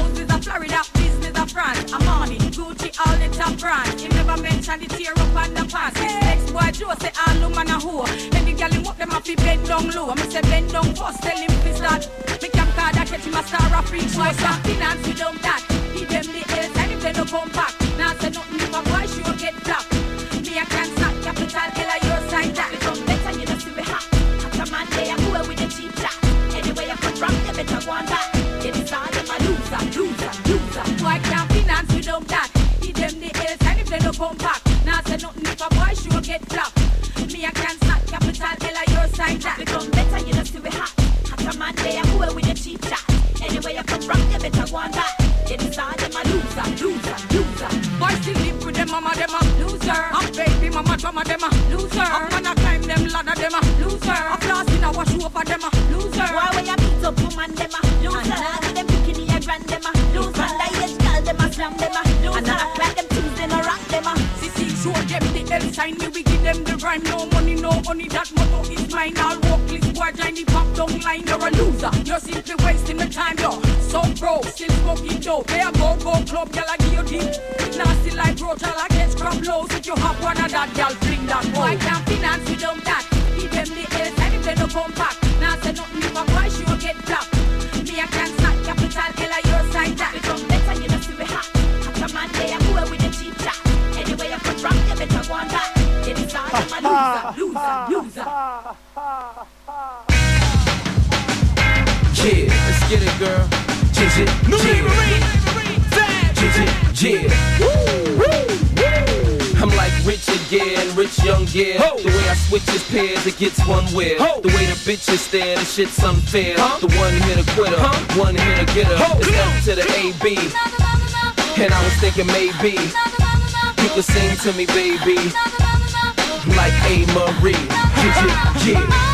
Florida, business of France, Armani, Gucci, all the top brands. He never mentioned the tear up on the pants. This next boy Joe say all woman a whore. And the girl him up them a fi bend down low. I me say bend down first, tell him fi start. Me camp card a catch him a star of free choice. Boy finance we dump that. Give them the L's and if they no come back. Now say nothing if a boy sure get flop. Me a can't stop capital L a your side that. Become better you know see we hot. After man day I go with the cheap chat. Anyway you come from you better go on back. Get it all them a loser. Boy can't finance we dump that. Give them the L's and if they no come back. Now say nothing if a boy sure get flop. Me a can't stop capital L a your side that. Become better you know see we hot. After man day I go with the cheap chat. Anyway you come from you better go on back. Get it all them a loser. Boy still live with them mama them a loser. And baby mama drama them a loser. I'm gonna climb them ladder them a loser. A class in a wash over them a loser. Why when you beat up woman them a loser. And them bikini a grand them a loser. And the age girl them a slam them a loser. And I act like them things they no rock them a. Sissy show them the L sign me we give them the rhyme. No money that motto is mine. All walkless boy join the pop down line. You're a loser. You're simply wasting the time yo. So broke still smoking dope. They a go club girl a give you deep. Nasty like roach all I get scrub lows. If you have one of that girl fling that boy. Can't finance we dump that. Give them the L's and if they no come back. Now say nothing if a boy sure get flop. Me a can't stop capital L a your side that. Become better you know see we hot. After man day I go with the cheap chat. Anyway you come from you better go on back. Get it all I'm a loser. Yeah, let's get it girl. Yeah. I'm like Richard Gere and Rich Young Gere. The way I switch his pairs, it gets one weird. The way the bitches stare, the shit's unfair. The one hit a quitter, one hit a getter. It's F to the A-B. And I was thinking maybe you could sing to me, baby, like A. Marie. Yeah.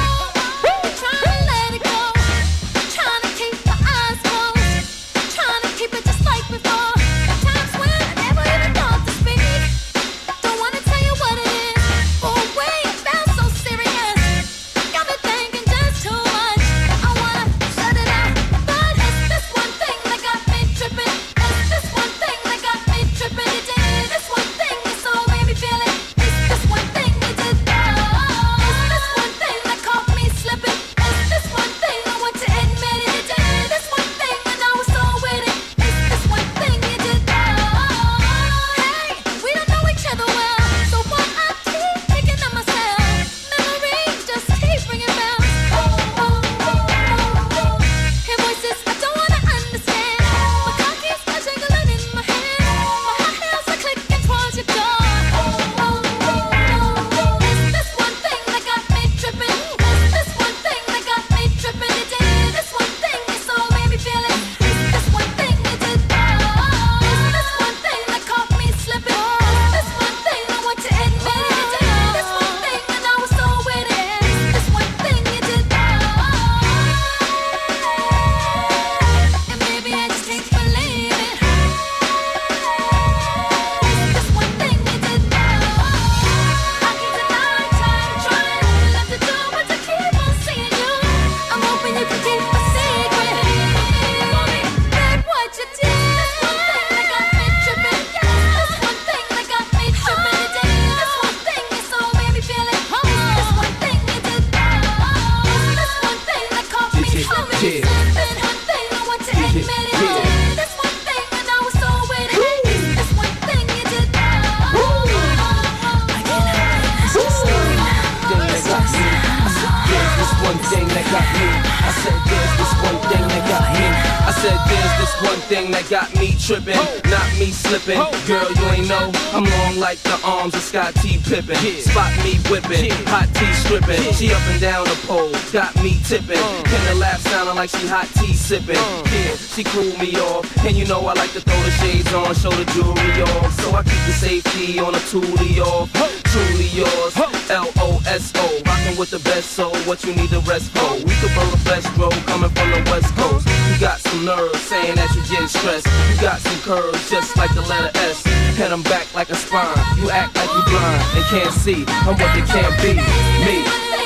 Got me trippin', not me slippin'. Girl, you ain't know I'm long like the arms of Scott T. Pippen. Spot me whippin', hot tea strippin'. She up and down the pole, got me tippin'. In the lap sounding like she hot tea sippin'. Yeah, she cool me off, and you know I like to throw the shades on, show the jewelry off. So I keep the safety on a toolie off. Truly yours, L-O-S-O. Rockin' with the best, so what you need the rest for? We could blow the best road coming from the West Coast. You got some nerve saying that you get stressed. You got some curves just like the letter S. And I'm back like a spine. You act like you blind and can't see. I'm what they can't be. Me.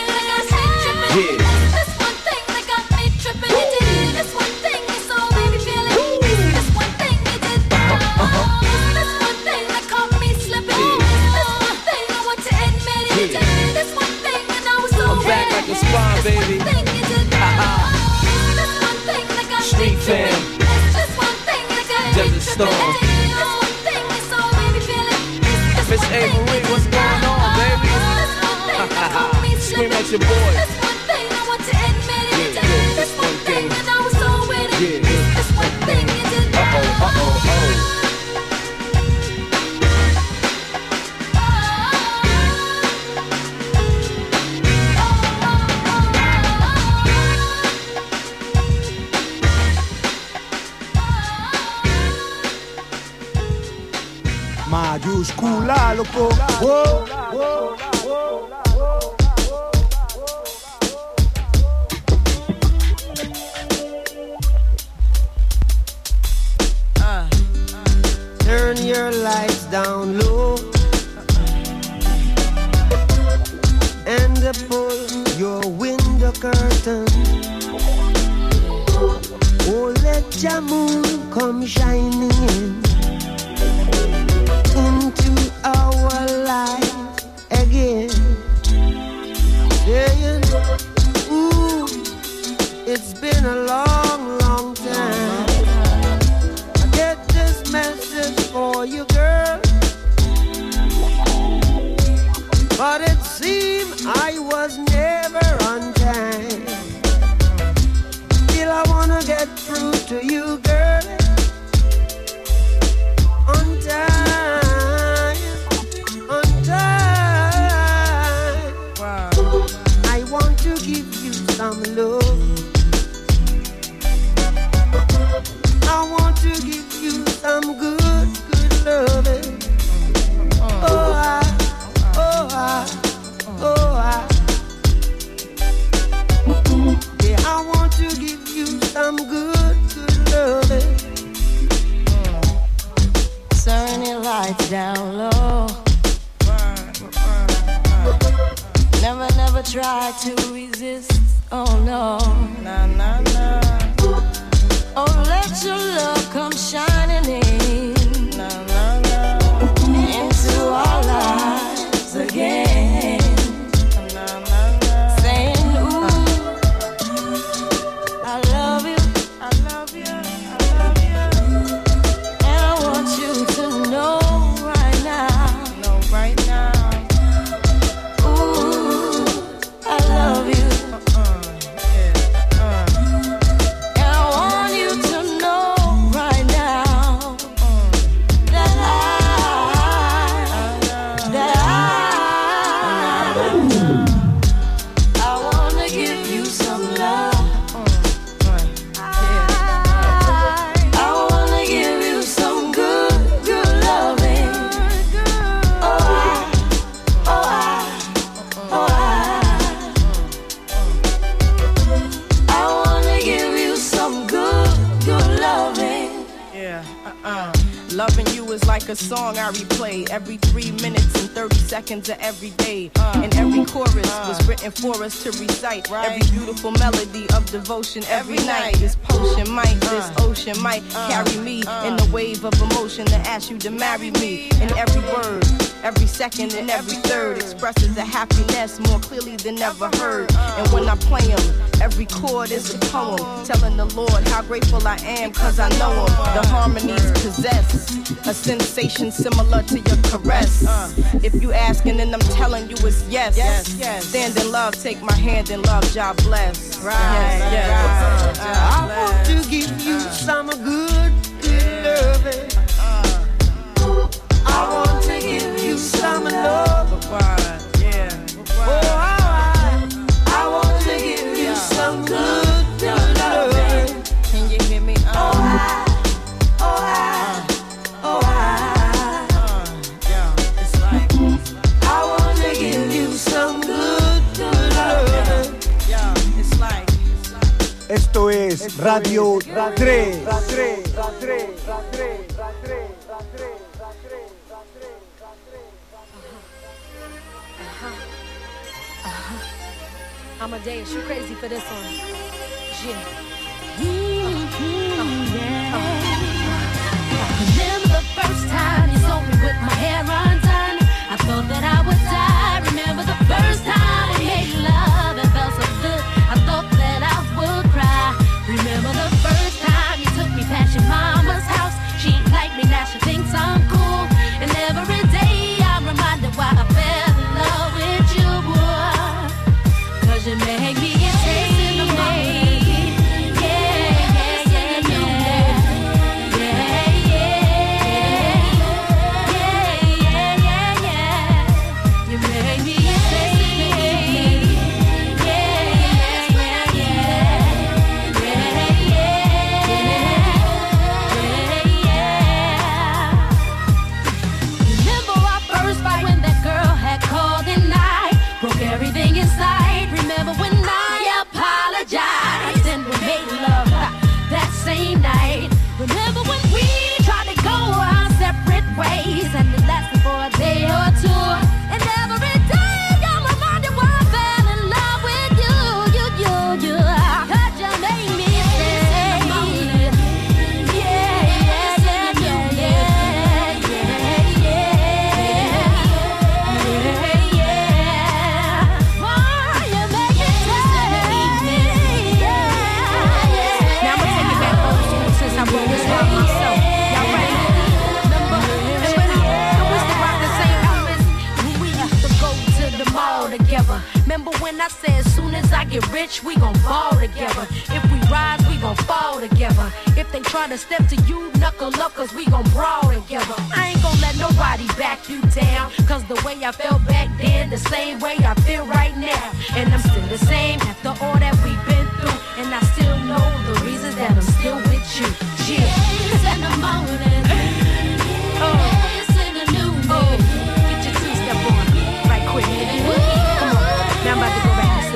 Yeah. This one thing that got me trippin'. This one thing is so baby feeling. This one thing baby. Street fam. Desert Storm. Miss Avery, what's going on, baby? Scream at your boy. Mayúscula, loco. Whoa, whoa, whoa. Turn your lights down low and pull your window curtain. Oh, let your moon come shining into our life again. Saying, ooh, it's been a long, long time. I get this message for you, girl, but it seemed I was never on time. Still I wanna get through to you, girl, on time, on time. Wow. I want to give you some love. I want to give you some good, good loving. Oh, yeah, I want to give you some good, good loving. Turn your lights down low. Never, never try to resist. Oh no. Nah, nah, nah. Oh, let your love come shining in. Nah, nah, nah. Into our lives again. Nah, nah, nah. Saying, ooh, I love you. I love you. I love you. And I want you to know right now. Know right now. Ooh, I love you. And I want you to know right now that I want to give you some love. I want to give you some good, good loving. I want to give you some good, good loving. Yeah, Loving you is like a song I replay every 3 minutes and 30 seconds of every day. And every chorus was written for us to recite. Every beautiful melody of devotion every night. This potion might, this ocean might carry me in the wave of emotion to ask you to marry me. And every word, every second and every third expresses a happiness more clearly than ever heard. And when I play them, every chord is a poem telling the Lord how grateful I am, cause I know him. The harmonies possess a sensation similar to your caress. If you asking, then I'm telling you it's yes. Stand in love, take my hand in love, God bless. I want to give you some good, good loving. I want to give you some love. I want to give you some good, good loving. Can you hear me? I want to give you some good, good loving. It's like. Esto es Radio 3. Amadeus, you crazy for this one. Yeah. Remember the first time you saw me with my hair undone? I thought that I would die. Remember the first time we made love and felt so good. I said, as soon as I get rich, we gon' ball together. If we rise, we gon' fall together. If they try to step to you, knuckle up, cause we gon' brawl together. I ain't gon' let nobody back you down, cause the way I felt back then, the same way I feel right now. And I'm still the same after all that we've been through. And I still know the reasons that I'm still with you. Yeah. It's in the morning. It's in the noonday. Get your two-step on right quick. Come on. Now I'm about to go back to sleep.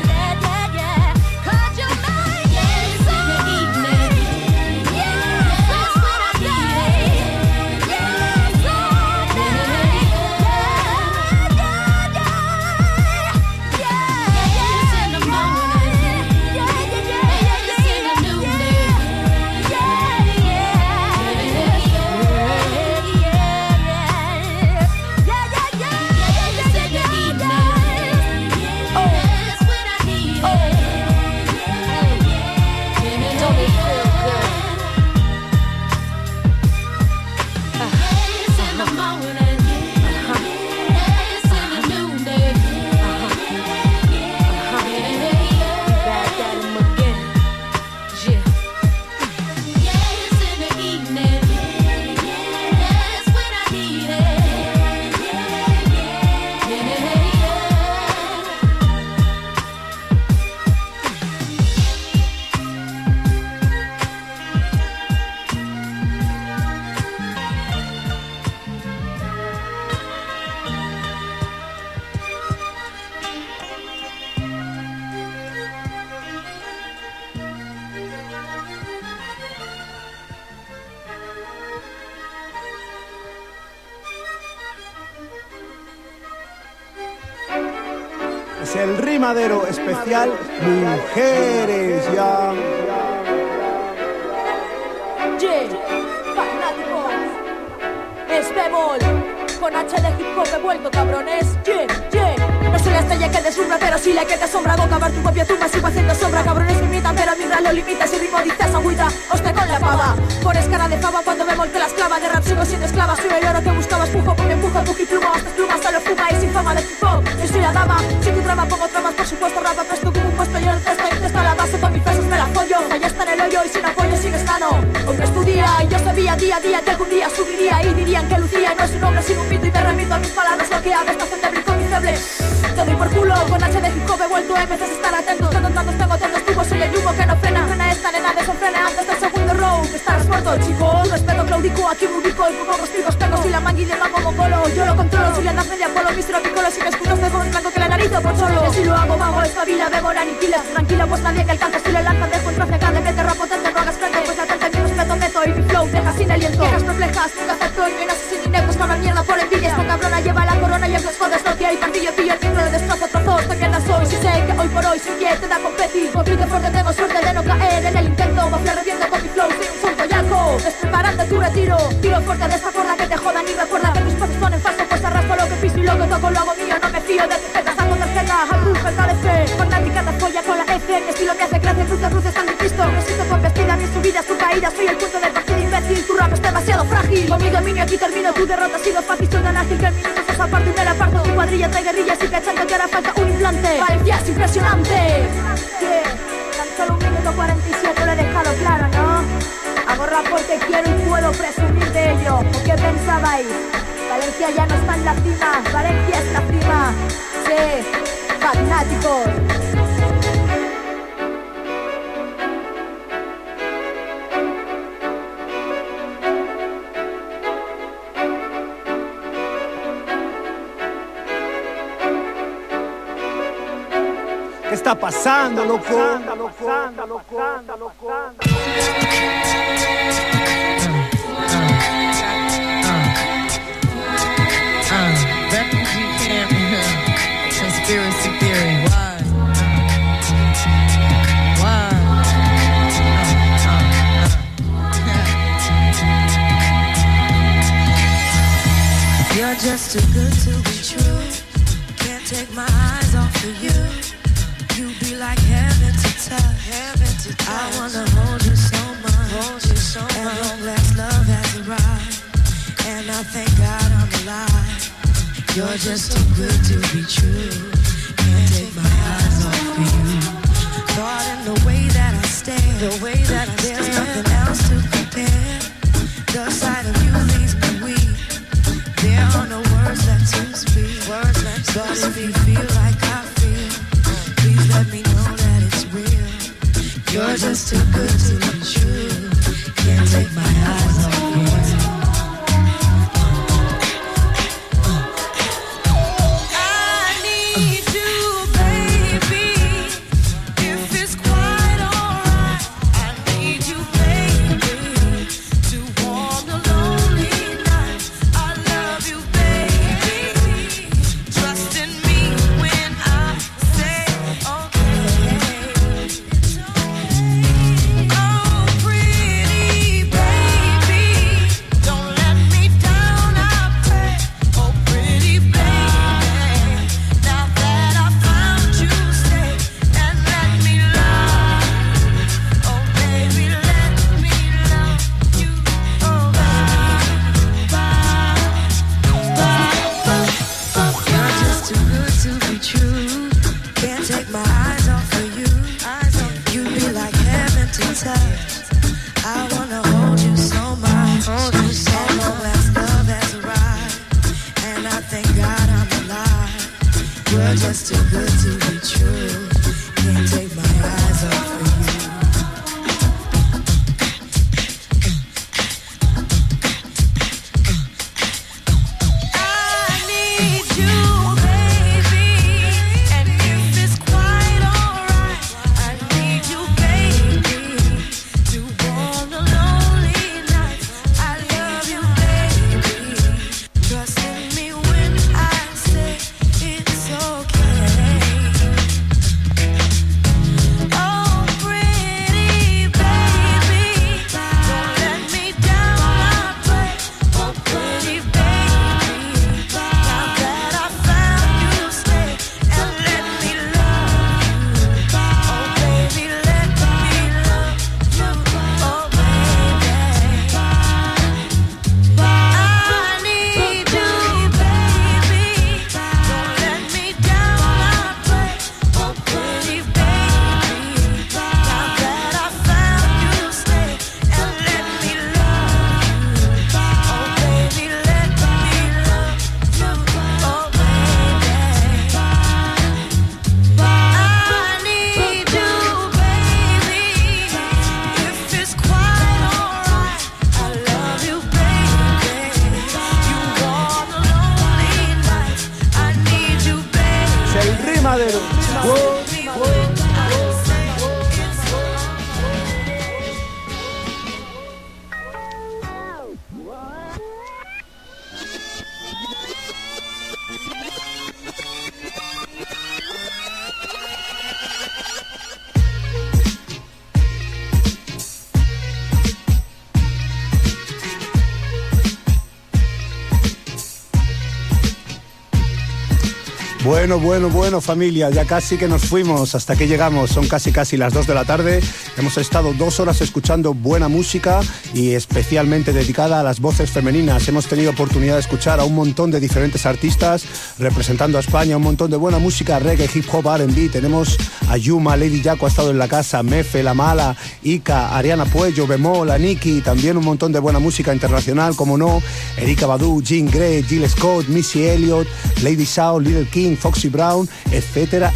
Es el rimadero especial Mujeres ya. Fanáticos, es bemol, con H de hip hop he vuelto, cabrones. No soy la estrella que deslumbra, pero sí la que te asombra. Hago cavar tu propia tumba, sigo haciendo sombra. Cabrones me imitan, pero mientras lo limitas. Y ritmo dices agüita, hostia con la pava. Pones cara de fava cuando bemol te la esclava. De rap sigo siendo esclava, soy el oro que buscabas. Pujo porque empujo, tu hip pluma. Estas plumas solo fuma y sin fama de hip hop. Yo soy la dama, si tu trama pongo tramas, por supuesto rapa. Presto como un puesto, yo el texto y texto a la base. Con mis pesos me la follo, ya está en el hoyo y sin apoyo sigue sano. Hombre estudia y yo sabía día a día que algún día subiría. Y dirían que lucía y no es un hombre sin un mito. Y me remito a mis palabras, lo que hago es bastante brinco mi feble. Te doy por culo, con H de hip hop he vuelto, empezás a estar atento. Tantos tengo tantos tubos, soy el yugo que no frena. Frena esta nena, desenfrena antes del segundo row. Que estás muerto, chicos, respeto claudico, aquí me ubico. Y pongo los picos, tengo si la mangui de mago mongolo. Yo lo controlo, si le das media polo, mistero picolo. Si me escuchas de con blanco que la nariz por solo. Y si lo hago, vago, espabila, bebo, la aniquila. Tranquila, pues nadie que alcanza, si le lanzan dejo en traje. Cada vez te rapotente, no hagas frente. Pues la tente, mi respeto meto y mi flow deja sin aliento. Quejas perplejas, nunca acepto y no sé si ni negros con la mierda por envidia. Esta cabrona lleva la corona y os los jodes, no que hay partido, pillo el micro de destrozo, trozos, de mierda soy. Si sé que hoy por hoy sin pie te da competir. Compite porque tengo suerte de no caer en el intento. Mafia reviento con mi flow, soy un sonto yaco. Despreparando tu retiro, tiro fuerte de esta cuerda que te jodan y recuerda que mis pasos son en falso. Pues arrastro lo que piso y lo que toco lo hago mío. No me fío de tarjetas, saco tarjeta, al brujo, el KDC. Fanática te folla con la F, mi estilo me hace gracia, cruces tan difícil. Resisto con vestida, mis subidas, tu caída. Soy el punto del partido imbécil, tu rap es demasiado frágil. Con mi dominio aquí termino, tu derrota ha sido fácil. Soy tan ágil que el minuto se aparto y me la parto. Tu cuadrilla trae guerrillas y cachando que ahora falta un implante. Valencia es impresionante. Tan solo 1 minuto 47 lo he dejado claro, ¿no? Hago rap porque quiero y puedo presumir de ello. ¿O qué pensabais? Valencia ya no está en la cima, Valencia es la cima. Sí, fanáticos. ¿Qué está pasando, loco? Refugee camp, conspiracy theory. Why? You're just too good to be true. Can't take my eyes off of you. You be like heaven to touch. I wanna hold you so much. And long last love has arrived. And I thank God I'm alive. You're just too good to be true. Can't take my eyes off the way that I stare, the way that I stare. There's nothing else to compare. The sight of you leaves me weak. There are no words left to speak. But if you feel like I feel, please let me know that it's real. You're just too good to be true. Can't take my eyes off you. Bueno, familia, ya casi que nos fuimos. Hasta que llegamos, son casi las 2 de la tarde. Hemos estado 2 horas escuchando buena música y especialmente dedicada a las voces femeninas. Hemos tenido oportunidad de escuchar a un montón de diferentes artistas representando a España, un montón de buena música, reggae, hip hop, R&B. Tenemos a Yuma, Lady Jaco ha estado en la casa, Mefe, La Mala, Ika, Ariana Puello, Bemol, Aniki, también un montón de buena música internacional, como no, Erykah Badu, Jean Grey, Jill Scott, Missy Elliott, Lady Shaw, Little King, Foxy Brown, etcétera,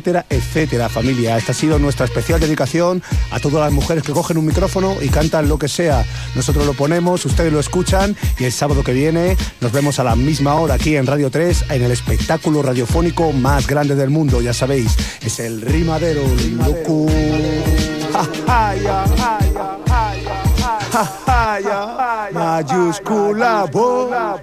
familia. Esta ha sido nuestra especial dedicación a todas las mujeres que cogen un micrófono y cantan lo que sea. Nosotros lo ponemos, ustedes lo escuchan y el sábado que viene nos vemos a la misma hora aquí en Radio 3 en el espectáculo radiofónico más grande del mundo, ya sabéis, es el Rimadero, loco. Mayúscula, bola.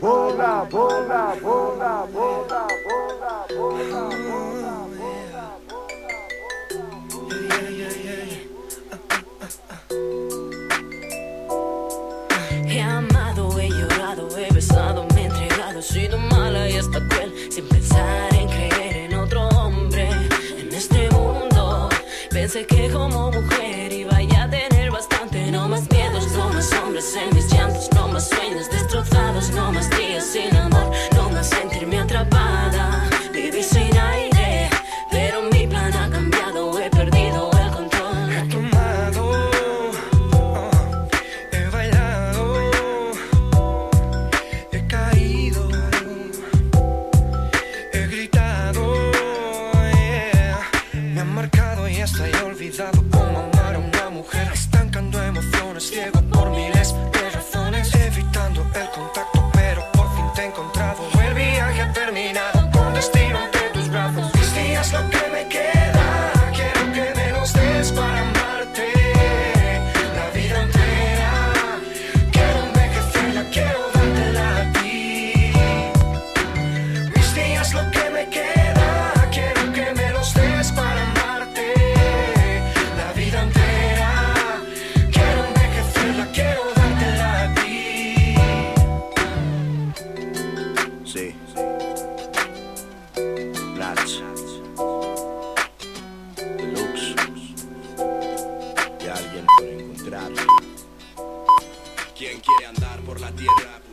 He amado, he llorado, he besado, me he entregado, he sido mala y hasta cruel, sin pensar en creer en otro hombre. En este mundo pensé que como mujer iba a tener bastante, no más miedos, no más hombres en mis llantos, no más sueños destrozados, no más días sin amor, no más sentirme atrapada. Viví sin aire, pero mi plan ha cambiado, he perdido el control. Sí. Natch. Deluxe. Y alguien por encontrar. ¿Quién quiere andar por la tierra?